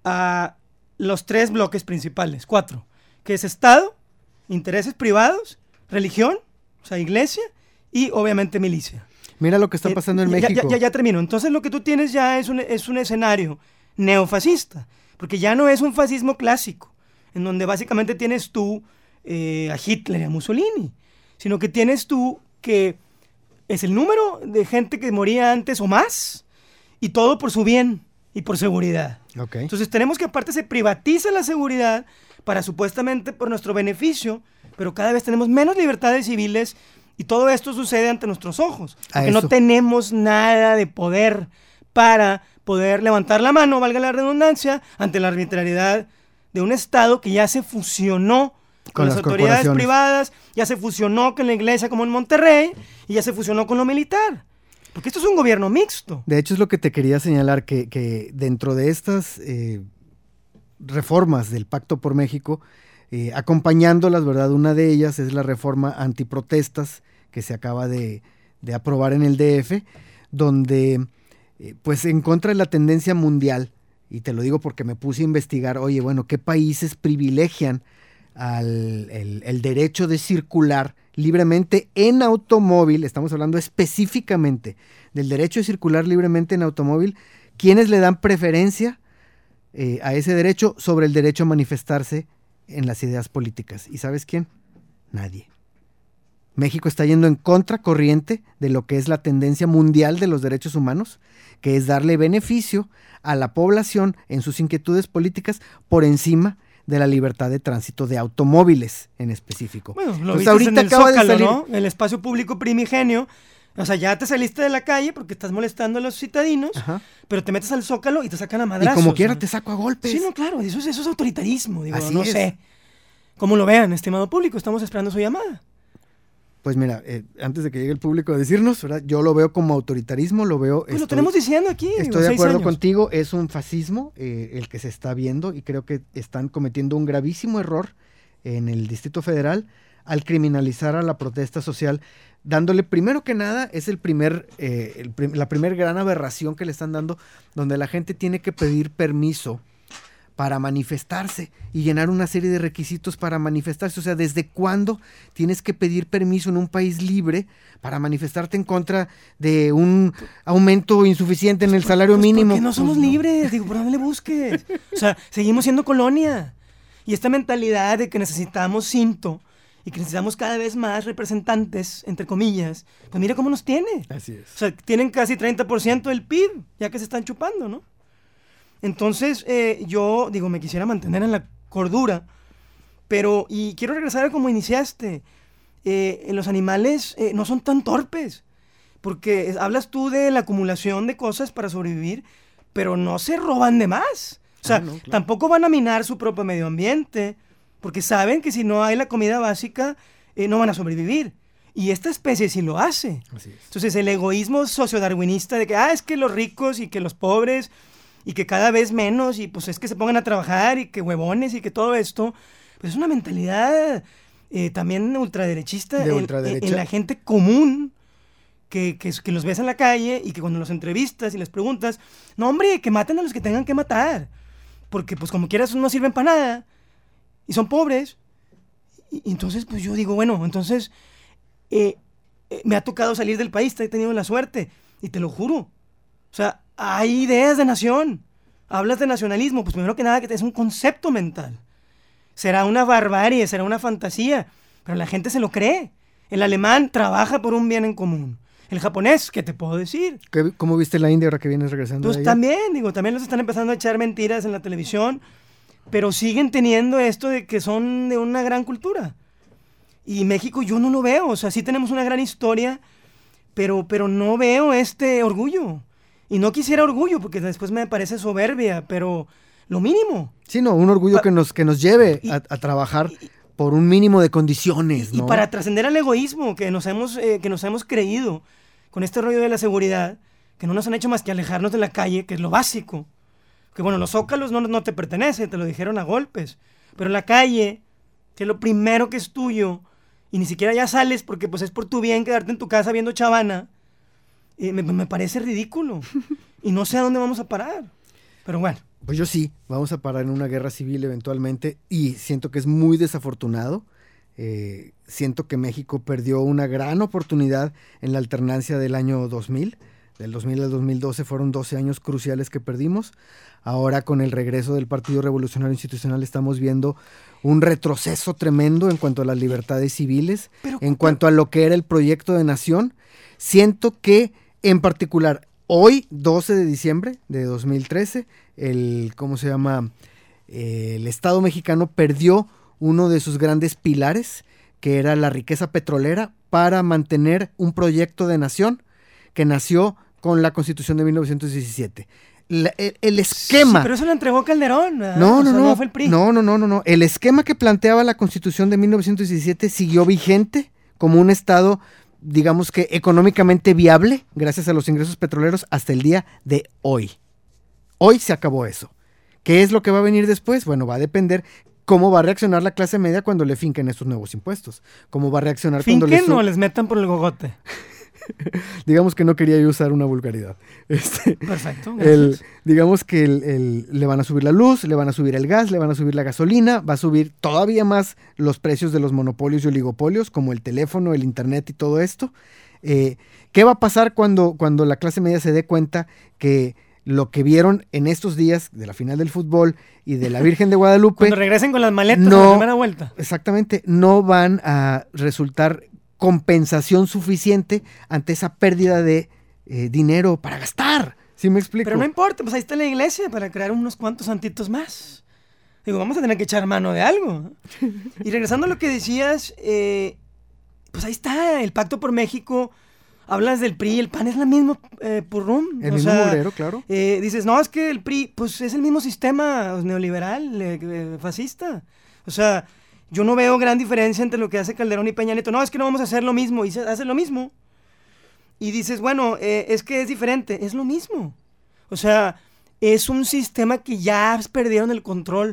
a los tres bloques principales, cuatro, que es Estado, intereses privados, religión, o sea, iglesia, y obviamente milicia. Mira lo que está pasando eh, en ya, México. Ya, ya, ya termino. Entonces lo que tú tienes ya es un, es un escenario neofascista, porque ya no es un fascismo clásico, en donde básicamente tienes tú eh, a Hitler y a Mussolini, sino que tienes tú que es el número de gente que moría antes o más, y todo por su bien y por seguridad. Okay. Entonces tenemos que aparte se privatiza la seguridad para supuestamente por nuestro beneficio, pero cada vez tenemos menos libertades civiles y todo esto sucede ante nuestros ojos, porque no tenemos nada de poder para poder levantar la mano, valga la redundancia, ante la arbitrariedad de un Estado que ya se fusionó con, con las, las autoridades privadas, ya se fusionó con la iglesia como en Monterrey y ya se fusionó con lo militar. Porque esto es un gobierno mixto. De hecho es lo que te quería señalar, que, que dentro de estas eh, reformas del Pacto por México, eh, acompañándolas, ¿verdad? Una de ellas es la reforma antiprotestas que se acaba de, de aprobar en el D F, donde eh, pues en contra de la tendencia mundial y te lo digo porque me puse a investigar, oye, bueno, ¿qué países privilegian al el, el derecho de circular libremente en automóvil? Estamos hablando específicamente del derecho de circular libremente en automóvil. ¿Quiénes le dan preferencia eh, a ese derecho sobre el derecho a manifestarse en las ideas políticas? ¿Y sabes quién? Nadie. México está yendo en contracorriente de lo que es la tendencia mundial de los derechos humanos, que es darle beneficio a la población en sus inquietudes políticas por encima de la libertad de tránsito de automóviles en específico. Bueno, lo Entonces, viste ahorita en el acaba Zócalo, de salir... ¿no? El espacio público primigenio. O sea, ya te saliste de la calle porque estás molestando a los citadinos, Ajá. pero te metes al Zócalo y te sacan a madrazos. Y como quiera ¿no? te saco a golpes. Sí, no, claro, eso es, eso es autoritarismo, digo, Así no es. sé. ¿Cómo lo vean, estimado público? Estamos esperando su llamada. Pues mira, eh, antes de que llegue el público a decirnos, ¿verdad? Yo lo veo como autoritarismo, lo veo... Pues lo estoy- tenemos diciendo aquí. digo, Estoy de seis acuerdo años. contigo, es un fascismo eh, el que se está viendo y creo que están cometiendo un gravísimo error en el Distrito Federal al criminalizar a la protesta social, dándole, primero que nada, es el primer, eh, el prim- la primer gran aberración que le están dando, donde la gente tiene que pedir permiso para manifestarse y llenar una serie de requisitos para manifestarse. O sea, ¿desde cuándo tienes que pedir permiso en un país libre para manifestarte en contra de un aumento insuficiente en el salario Pues mínimo? porque no somos Pues libres, digo, ¿por dónde le busques? O sea, seguimos siendo colonia. Y esta mentalidad de que necesitamos cinto y que necesitamos cada vez más representantes, entre comillas, pues mira cómo nos tiene. Así es. O sea, tienen casi treinta por ciento del P I B, ya que se están chupando, ¿no? Entonces, eh, yo, digo, me quisiera mantener en la cordura, pero, y quiero regresar a como iniciaste, eh, los animales eh, no son tan torpes, porque es- hablas tú de la acumulación de cosas para sobrevivir, pero no se roban de más. O sea, Ah, no, claro. tampoco van a minar su propio medio ambiente, porque saben que si no hay la comida básica, eh, no van a sobrevivir. Y esta especie sí lo hace. Así es. Entonces, el egoísmo sociodarwinista de que, ah, es que los ricos y que los pobres y que cada vez menos y pues es que se pongan a trabajar y que huevones y que todo esto, pues es una mentalidad eh, también ultraderechista, De en- ultraderecha. en la gente común que, que, que los ves en la calle y que cuando los entrevistas y les preguntas, no hombre, que maten a los que tengan que matar, porque pues como quieras no sirven para nada y son pobres. Y, y entonces pues yo digo, bueno, entonces eh, eh, me ha tocado salir del país, he tenido la suerte y te lo juro. O sea, hay ideas de nación. Hablas de nacionalismo, pues primero que nada que es un concepto mental. Será una barbarie, será una fantasía, pero la gente se lo cree. El alemán trabaja por un bien en común. El japonés, ¿qué te puedo decir? ¿Qué- ¿Cómo viste la India ahora que vienes regresando Pues de allá? también, digo, también los están empezando a echar mentiras en la televisión, pero siguen teniendo esto de que son de una gran cultura. Y México yo no lo veo, o sea, sí tenemos una gran historia, pero, pero no veo este orgullo. Y no quisiera orgullo, porque después me parece soberbia, pero lo mínimo. Sí, no, un orgullo Pa- que nos, que nos lleve y- a, a trabajar por un mínimo de condiciones, Y ¿no? para trascender al egoísmo que nos hemos, eh, que nos hemos creído con este rollo de la seguridad, que no nos han hecho más que alejarnos de la calle, que es lo básico. Que bueno, los zócalos no, no te pertenecen, te lo dijeron a golpes. Pero la calle, que es lo primero que es tuyo, y ni siquiera ya sales porque pues es por tu bien quedarte en tu casa viendo chavana, eh, me, me parece ridículo. Y no sé a dónde vamos a parar. Pero bueno. Pues yo sí, vamos a parar en una guerra civil eventualmente y siento que es muy desafortunado. Eh, siento que México perdió una gran oportunidad en la alternancia del año dos mil. Del dos mil al dos mil doce fueron doce años cruciales que perdimos. Ahora con el regreso del Partido Revolucionario Institucional estamos viendo un retroceso tremendo en cuanto a las libertades civiles, Pero- en cuanto a lo que era el proyecto de nación. Siento que en particular hoy, doce de diciembre de dos mil trece, el, ¿cómo se llama? Eh, el Estado mexicano perdió uno de sus grandes pilares, que era la riqueza petrolera, para mantener un proyecto de nación que nació con la Constitución de mil novecientos diecisiete. La- el, el esquema... Sí, pero eso lo entregó Calderón. ¿verdad? No, O no, sea, no, fue el P R I. no, no, no, no, no. El esquema que planteaba la Constitución de mil novecientos diecisiete siguió vigente como un Estado, digamos que económicamente viable, gracias a los ingresos petroleros, hasta el día de hoy. Hoy se acabó eso. ¿Qué es lo que va a venir después? Bueno, va a depender cómo va a reaccionar la clase media cuando le finquen estos nuevos impuestos. Cómo va a reaccionar cuando le Finquen su- o les metan por el gogote. digamos que no quería yo usar una vulgaridad. Este, Perfecto. el, digamos que el, el, le van a subir la luz, le van a subir el gas, le van a subir la gasolina, va a subir todavía más los precios de los monopolios y oligopolios, como el teléfono, el internet y todo esto. Eh, ¿Qué va a pasar cuando, cuando la clase media se dé cuenta que lo que vieron en estos días de la final del fútbol y de la Virgen de Guadalupe... Cuando regresen con las maletas no, a la primera vuelta. Exactamente, no van a resultar compensación suficiente ante esa pérdida de eh, dinero para gastar. ¿Sí me explico? Pero no importa, pues ahí está la iglesia para crear unos cuantos santitos más. Digo, vamos a tener que echar mano de algo. Y regresando a lo que decías, eh, pues ahí está, el Pacto por México... Hablas del P R I, el P A N es la misma eh, purrum. El o mismo sea, mugrero, claro. Eh, dices, no, es que el P R I, pues es el mismo sistema neoliberal, eh, eh, fascista. O sea, yo no veo gran diferencia entre lo que hace Calderón y Peña Nieto. No, es que no vamos a hacer lo mismo, y se hace lo mismo. Y dices, bueno, eh, es que es diferente, es lo mismo. O sea, es un sistema que ya perdieron el control,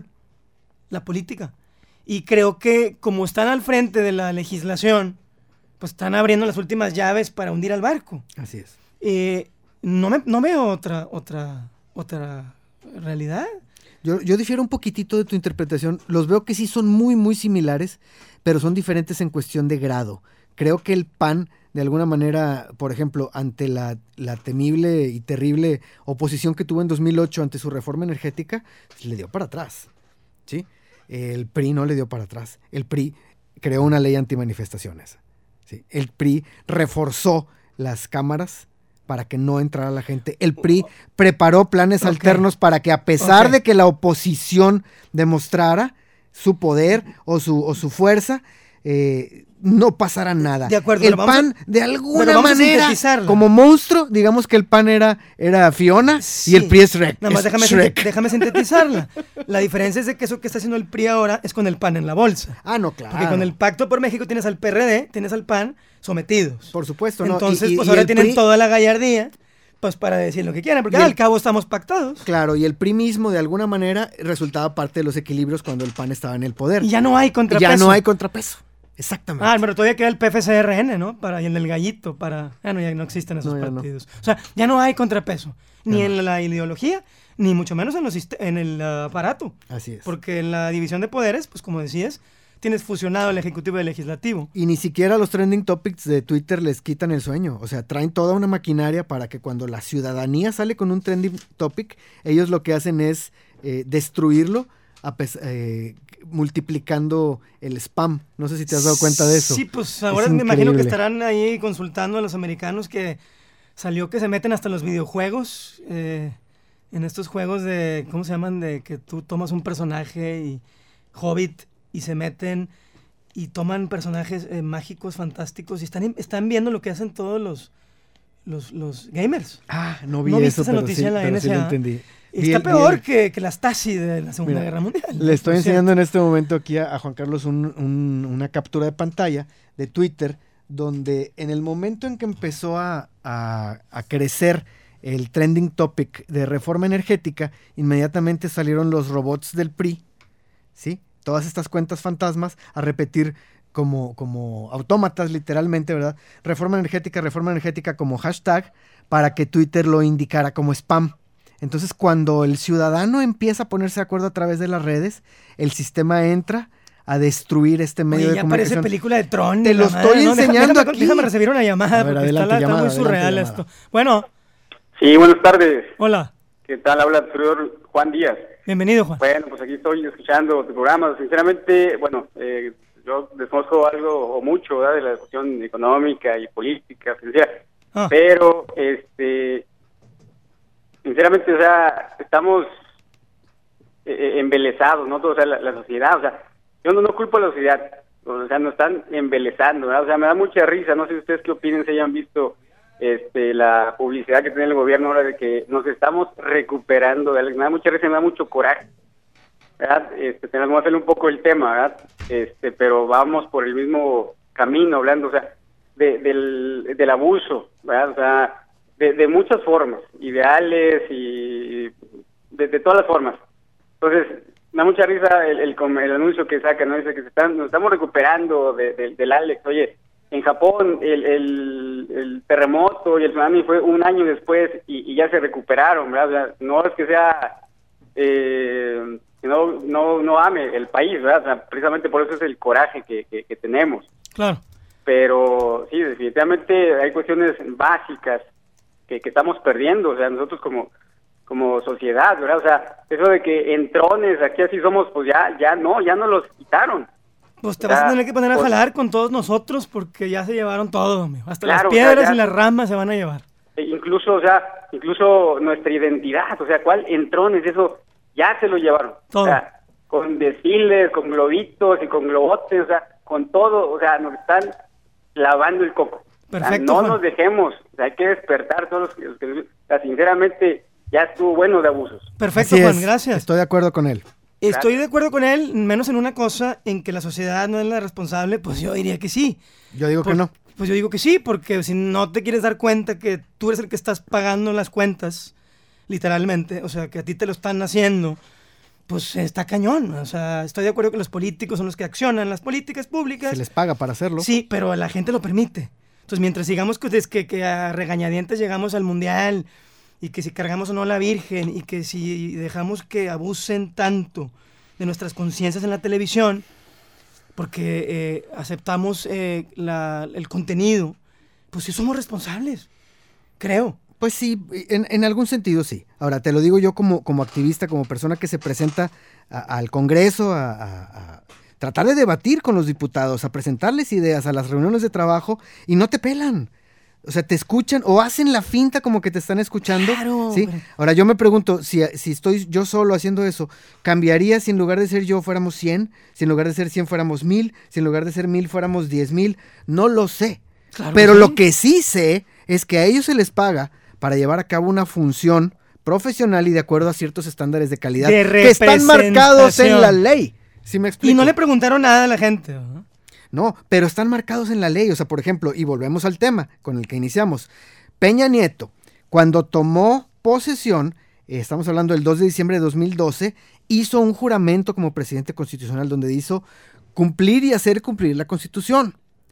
la política. Y creo que como están al frente de la legislación, pues están abriendo las últimas llaves para hundir al barco. Así es. Eh, no, me, no veo otra, otra, otra realidad. Yo, yo difiero un poquitito de tu interpretación. Los veo que sí son muy, muy similares, pero son diferentes en cuestión de grado. Creo que el P A N, de alguna manera, por ejemplo, ante la, la temible y terrible oposición que tuvo en dos mil ocho ante su reforma energética, le dio para atrás, ¿sí? El P R I no le dio para atrás. El P R I creó una ley antimanifestaciones. Sí, el P R I reforzó las cámaras para que no entrara la gente. El P R I preparó planes okay. alternos para que a pesar okay. de que la oposición demostrara su poder o su, o su fuerza, eh, no pasara nada. De acuerdo. El P A N, a, de alguna manera, como monstruo, digamos que el P A N era, era Fiona sí. y el P R I es Shrek. Nada más es déjame, Shrek. déjame sintetizarla. La diferencia es de que eso que está haciendo el P R I ahora es con el P A N en la bolsa. Ah, no, claro. Porque con el Pacto por México tienes al P R D, tienes al P A N sometidos. Por supuesto, ¿no? Entonces, y, y, pues y ahora tienen P R I... toda la gallardía pues para decir lo que quieran, porque el... al cabo estamos pactados. Claro, y el P R I mismo, de alguna manera, resultaba parte de los equilibrios cuando el P A N estaba en el poder. Y ya no hay contrapeso. Y ya no hay contrapeso. Exactamente. Ah, pero todavía queda el P F C R N, ¿no? Para, y el del gallito, para... Ah, no, ya no existen esos no, partidos. No. O sea, ya no hay contrapeso, ni no. en la ideología, ni mucho menos en, los, en el uh, aparato. Así es. Porque en la división de poderes, pues como decías, tienes fusionado el ejecutivo y el legislativo. Y ni siquiera los trending topics de Twitter les quitan el sueño. O sea, traen toda una maquinaria para que cuando la ciudadanía sale con un trending topic, ellos lo que hacen es eh, destruirlo, a pes- eh, multiplicando el spam. No sé si te has dado cuenta de eso. Sí, pues ahora es me increíble. Imagino que estarán ahí consultando a los americanos que salió que se meten hasta los videojuegos, eh, en estos juegos de, ¿cómo se llaman? De que tú tomas un personaje y Hobbit y se meten y toman personajes eh, mágicos, fantásticos y están, están viendo lo que hacen todos los, los, los gamers. Ah, no vi ¿No eso, esa pero, noticia sí, en la pero N S A? sí lo entendí. Está bien, peor bien. Que, que la Stasi de la Segunda Mira, Guerra Mundial. Le estoy enseñando en este momento aquí a, a Juan Carlos un, un, una captura de pantalla de Twitter donde en el momento en que empezó a, a, a crecer el trending topic de reforma energética, inmediatamente salieron los robots del P R I, ¿sí? Todas estas cuentas fantasmas a repetir como, como autómatas literalmente, ¿verdad? Reforma energética, reforma energética como hashtag para que Twitter lo indicara como spam. Entonces, cuando el ciudadano empieza a ponerse de acuerdo a través de las redes, el sistema entra a destruir este medio Oye, de ya comunicación. Parece película de Tron. Te lo madre, estoy ¿no? enseñando déjame, aquí. Déjame recibir una llamada, a ver, porque adelante, está, llamada, está muy surreal llamada. esto. Bueno. Sí, buenas tardes. Hola. ¿Qué tal? Habla el señor Juan Díaz. Bienvenido, Juan. Bueno, pues aquí estoy escuchando tu programa. Sinceramente, bueno, eh, yo desconozco algo o mucho, ¿verdad?, de la cuestión económica y política, financiera, ah. pero, este... sinceramente, o sea, estamos eh, embelesados, ¿no? O sea, la, la sociedad, o sea, yo no, no culpo a la sociedad, o sea, nos están embelesando, ¿verdad? O sea, me da mucha risa, no sé si ustedes qué opinen, si hayan visto este la publicidad que tiene el gobierno ahora de que nos estamos recuperando, ¿verdad? Me da mucha risa, me da mucho coraje, ¿verdad? Este, tenemos que hacerle un poco el tema, ¿verdad? Este, pero vamos por el mismo camino, hablando, o sea, de, del, del abuso, ¿verdad? O sea, De, de muchas formas, ideales y de, de todas las formas. Entonces, me da mucha risa el, el, el anuncio que sacan, ¿no? Dice que se están, nos estamos recuperando de, de, del Alex. Oye, en Japón el, el, el terremoto y el tsunami fue un año después y, y ya se recuperaron, ¿verdad? O sea, no es que sea eh, que no, no, no ame el país, ¿verdad? O sea, precisamente por eso es el coraje que, que, que tenemos. Claro. Pero sí, definitivamente hay cuestiones básicas que, que estamos perdiendo, o sea, nosotros como como sociedad, ¿verdad? O sea, eso de que entrones, aquí así somos, pues ya ya no, ya no los quitaron. Pues te ya, vas a tener que poner a pues, jalar con todos nosotros porque ya se llevaron todo, amigo. Hasta claro, las piedras o sea, ya, y las ramas se van a llevar. Incluso, o sea, incluso nuestra identidad, o sea, ¿cuál entrones? Eso ya se lo llevaron. Todo. O sea, con desfiles, con globitos y con globotes, o sea, con todo, o sea, nos están lavando el coco. Perfecto, o sea, no Juan. nos dejemos, o sea, hay que despertar todos los que, los que o sea, sinceramente, ya estuvo bueno de abusos. Perfecto, Así Juan, es, gracias. Estoy de acuerdo con él. Estoy de acuerdo con él, menos en una cosa, en que la sociedad no es la responsable, pues yo diría que sí. Yo digo Por- que no. Pues yo digo que sí, porque si no te quieres dar cuenta que tú eres el que estás pagando las cuentas, literalmente, o sea, que a ti te lo están haciendo, pues está cañón. O sea, estoy de acuerdo que los políticos son los que accionan las políticas públicas. Se les paga para hacerlo. Sí, pero la gente lo permite. Entonces, mientras sigamos que, que, que a regañadientes llegamos al mundial y que si cargamos o no a la Virgen y que si dejamos que abusen tanto de nuestras conciencias en la televisión, porque eh, aceptamos eh, la, el contenido, pues sí somos responsables, creo. Pues sí, en, en algún sentido sí. Ahora, te lo digo yo como, como activista, como persona que se presenta a, al Congreso a, a, a tratar de debatir con los diputados, a presentarles ideas a las reuniones de trabajo y no te pelan. O sea, te escuchan o hacen la finta como que te están escuchando. Claro, ¿sí? pero- Ahora, yo me pregunto, si, si estoy yo solo haciendo eso, ¿cambiaría si en lugar de ser yo fuéramos cien? Si en lugar de ser cien fuéramos mil? Si en lugar de ser mil fuéramos diez mil? No lo sé. Claro Pero que lo sí. que sí sé es que a ellos se les paga para llevar a cabo una función profesional y de acuerdo a ciertos estándares de calidad De que están marcados en la representación. ley. ¿Sí me explico? Y no le preguntaron nada a la gente, ¿no? No, pero están marcados en la ley. O sea, por ejemplo, y volvemos al tema con el que iniciamos. Peña Nieto, cuando tomó posesión, eh, estamos hablando del dos de diciembre de dos mil doce, hizo un juramento como presidente constitucional donde hizo cumplir y hacer cumplir la Constitución.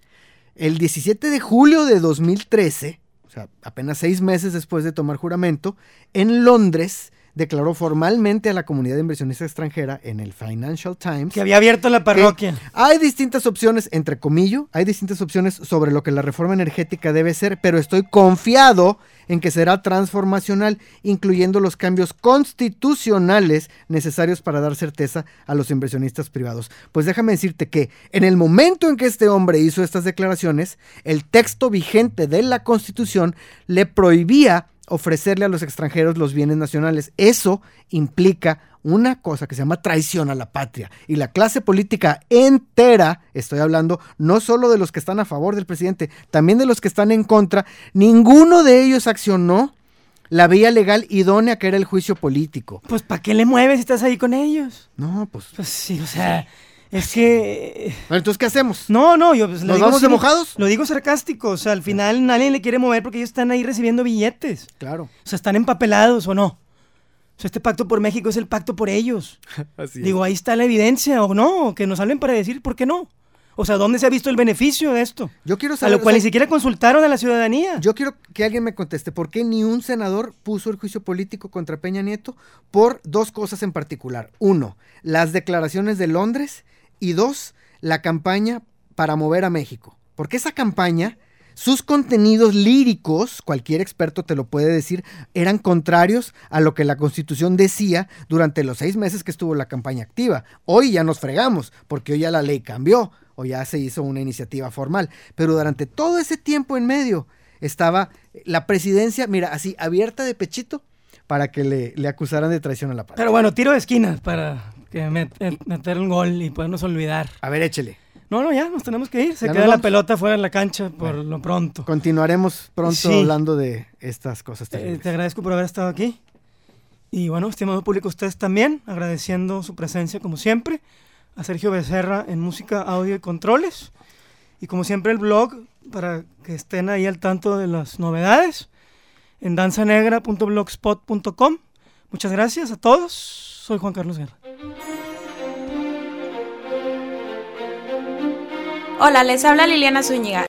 El diecisiete de julio de dos mil trece, o sea, apenas seis meses después de tomar juramento, en Londres declaró formalmente a la comunidad de inversionista extranjera en el Financial Times Que había abierto la parroquia. que hay distintas opciones, entre comillas, hay distintas opciones sobre lo que la reforma energética debe ser, pero estoy confiado en que será transformacional, incluyendo los cambios constitucionales necesarios para dar certeza a los inversionistas privados. Pues déjame decirte que en el momento en que este hombre hizo estas declaraciones, el texto vigente de la Constitución le prohibía ofrecerle a los extranjeros los bienes nacionales. Eso implica una cosa que se llama traición a la patria. Y la clase política entera, estoy hablando no solo de los que están a favor del presidente, también de los que están en contra, ninguno de ellos accionó la vía legal idónea que era el juicio político. Pues ¿para qué le mueves si estás ahí con ellos? No, pues... Pues sí, o sea, es que... Bueno, entonces, ¿qué hacemos? No, no, yo... Pues, lo ¿Nos digo vamos de mojados? Lo digo sarcástico, o sea, al final nadie le quiere mover porque ellos están ahí recibiendo billetes. Claro. O sea, están empapelados o no. O sea, este pacto por México es el pacto por ellos. Así Digo, ahí está la evidencia, o no, que nos hablen para decir por qué no. O sea, ¿dónde se ha visto el beneficio de esto? Yo quiero A saber... lo cual o sea, ni siquiera consultaron a la ciudadanía. Yo quiero que alguien me conteste, ¿por qué ni un senador puso el juicio político contra Peña Nieto? Por dos cosas en particular. Uno, las declaraciones de Londres, y dos, la campaña para mover a México. Porque esa campaña, sus contenidos líricos, cualquier experto te lo puede decir, eran contrarios a lo que la Constitución decía durante los seis meses que estuvo la campaña activa. Hoy ya nos fregamos, porque hoy ya la ley cambió, o ya se hizo una iniciativa formal. Pero durante todo ese tiempo en medio estaba la presidencia, mira, así abierta de pechito para que le, le acusaran de traición a la patria. Pero bueno, tiro de esquina para que met- eh, meter un gol y podernos olvidar. A ver, échele. No, no, ya, nos tenemos que ir. Se ¿Ya queda nos la vamos? pelota fuera de la cancha por Bueno. lo pronto. Continuaremos pronto Sí. hablando de estas cosas Eh, terribles. te agradezco por haber estado aquí. Y bueno, estimado público, ustedes también, agradeciendo su presencia como siempre. A Sergio Becerra en música, audio y controles. Y como siempre el blog, para que estén ahí al tanto de las novedades, en danzanegra punto blogspot punto com. Muchas gracias a todos. Soy Juan Carlos Guerra. Hola, les habla Liliana Zúñiga.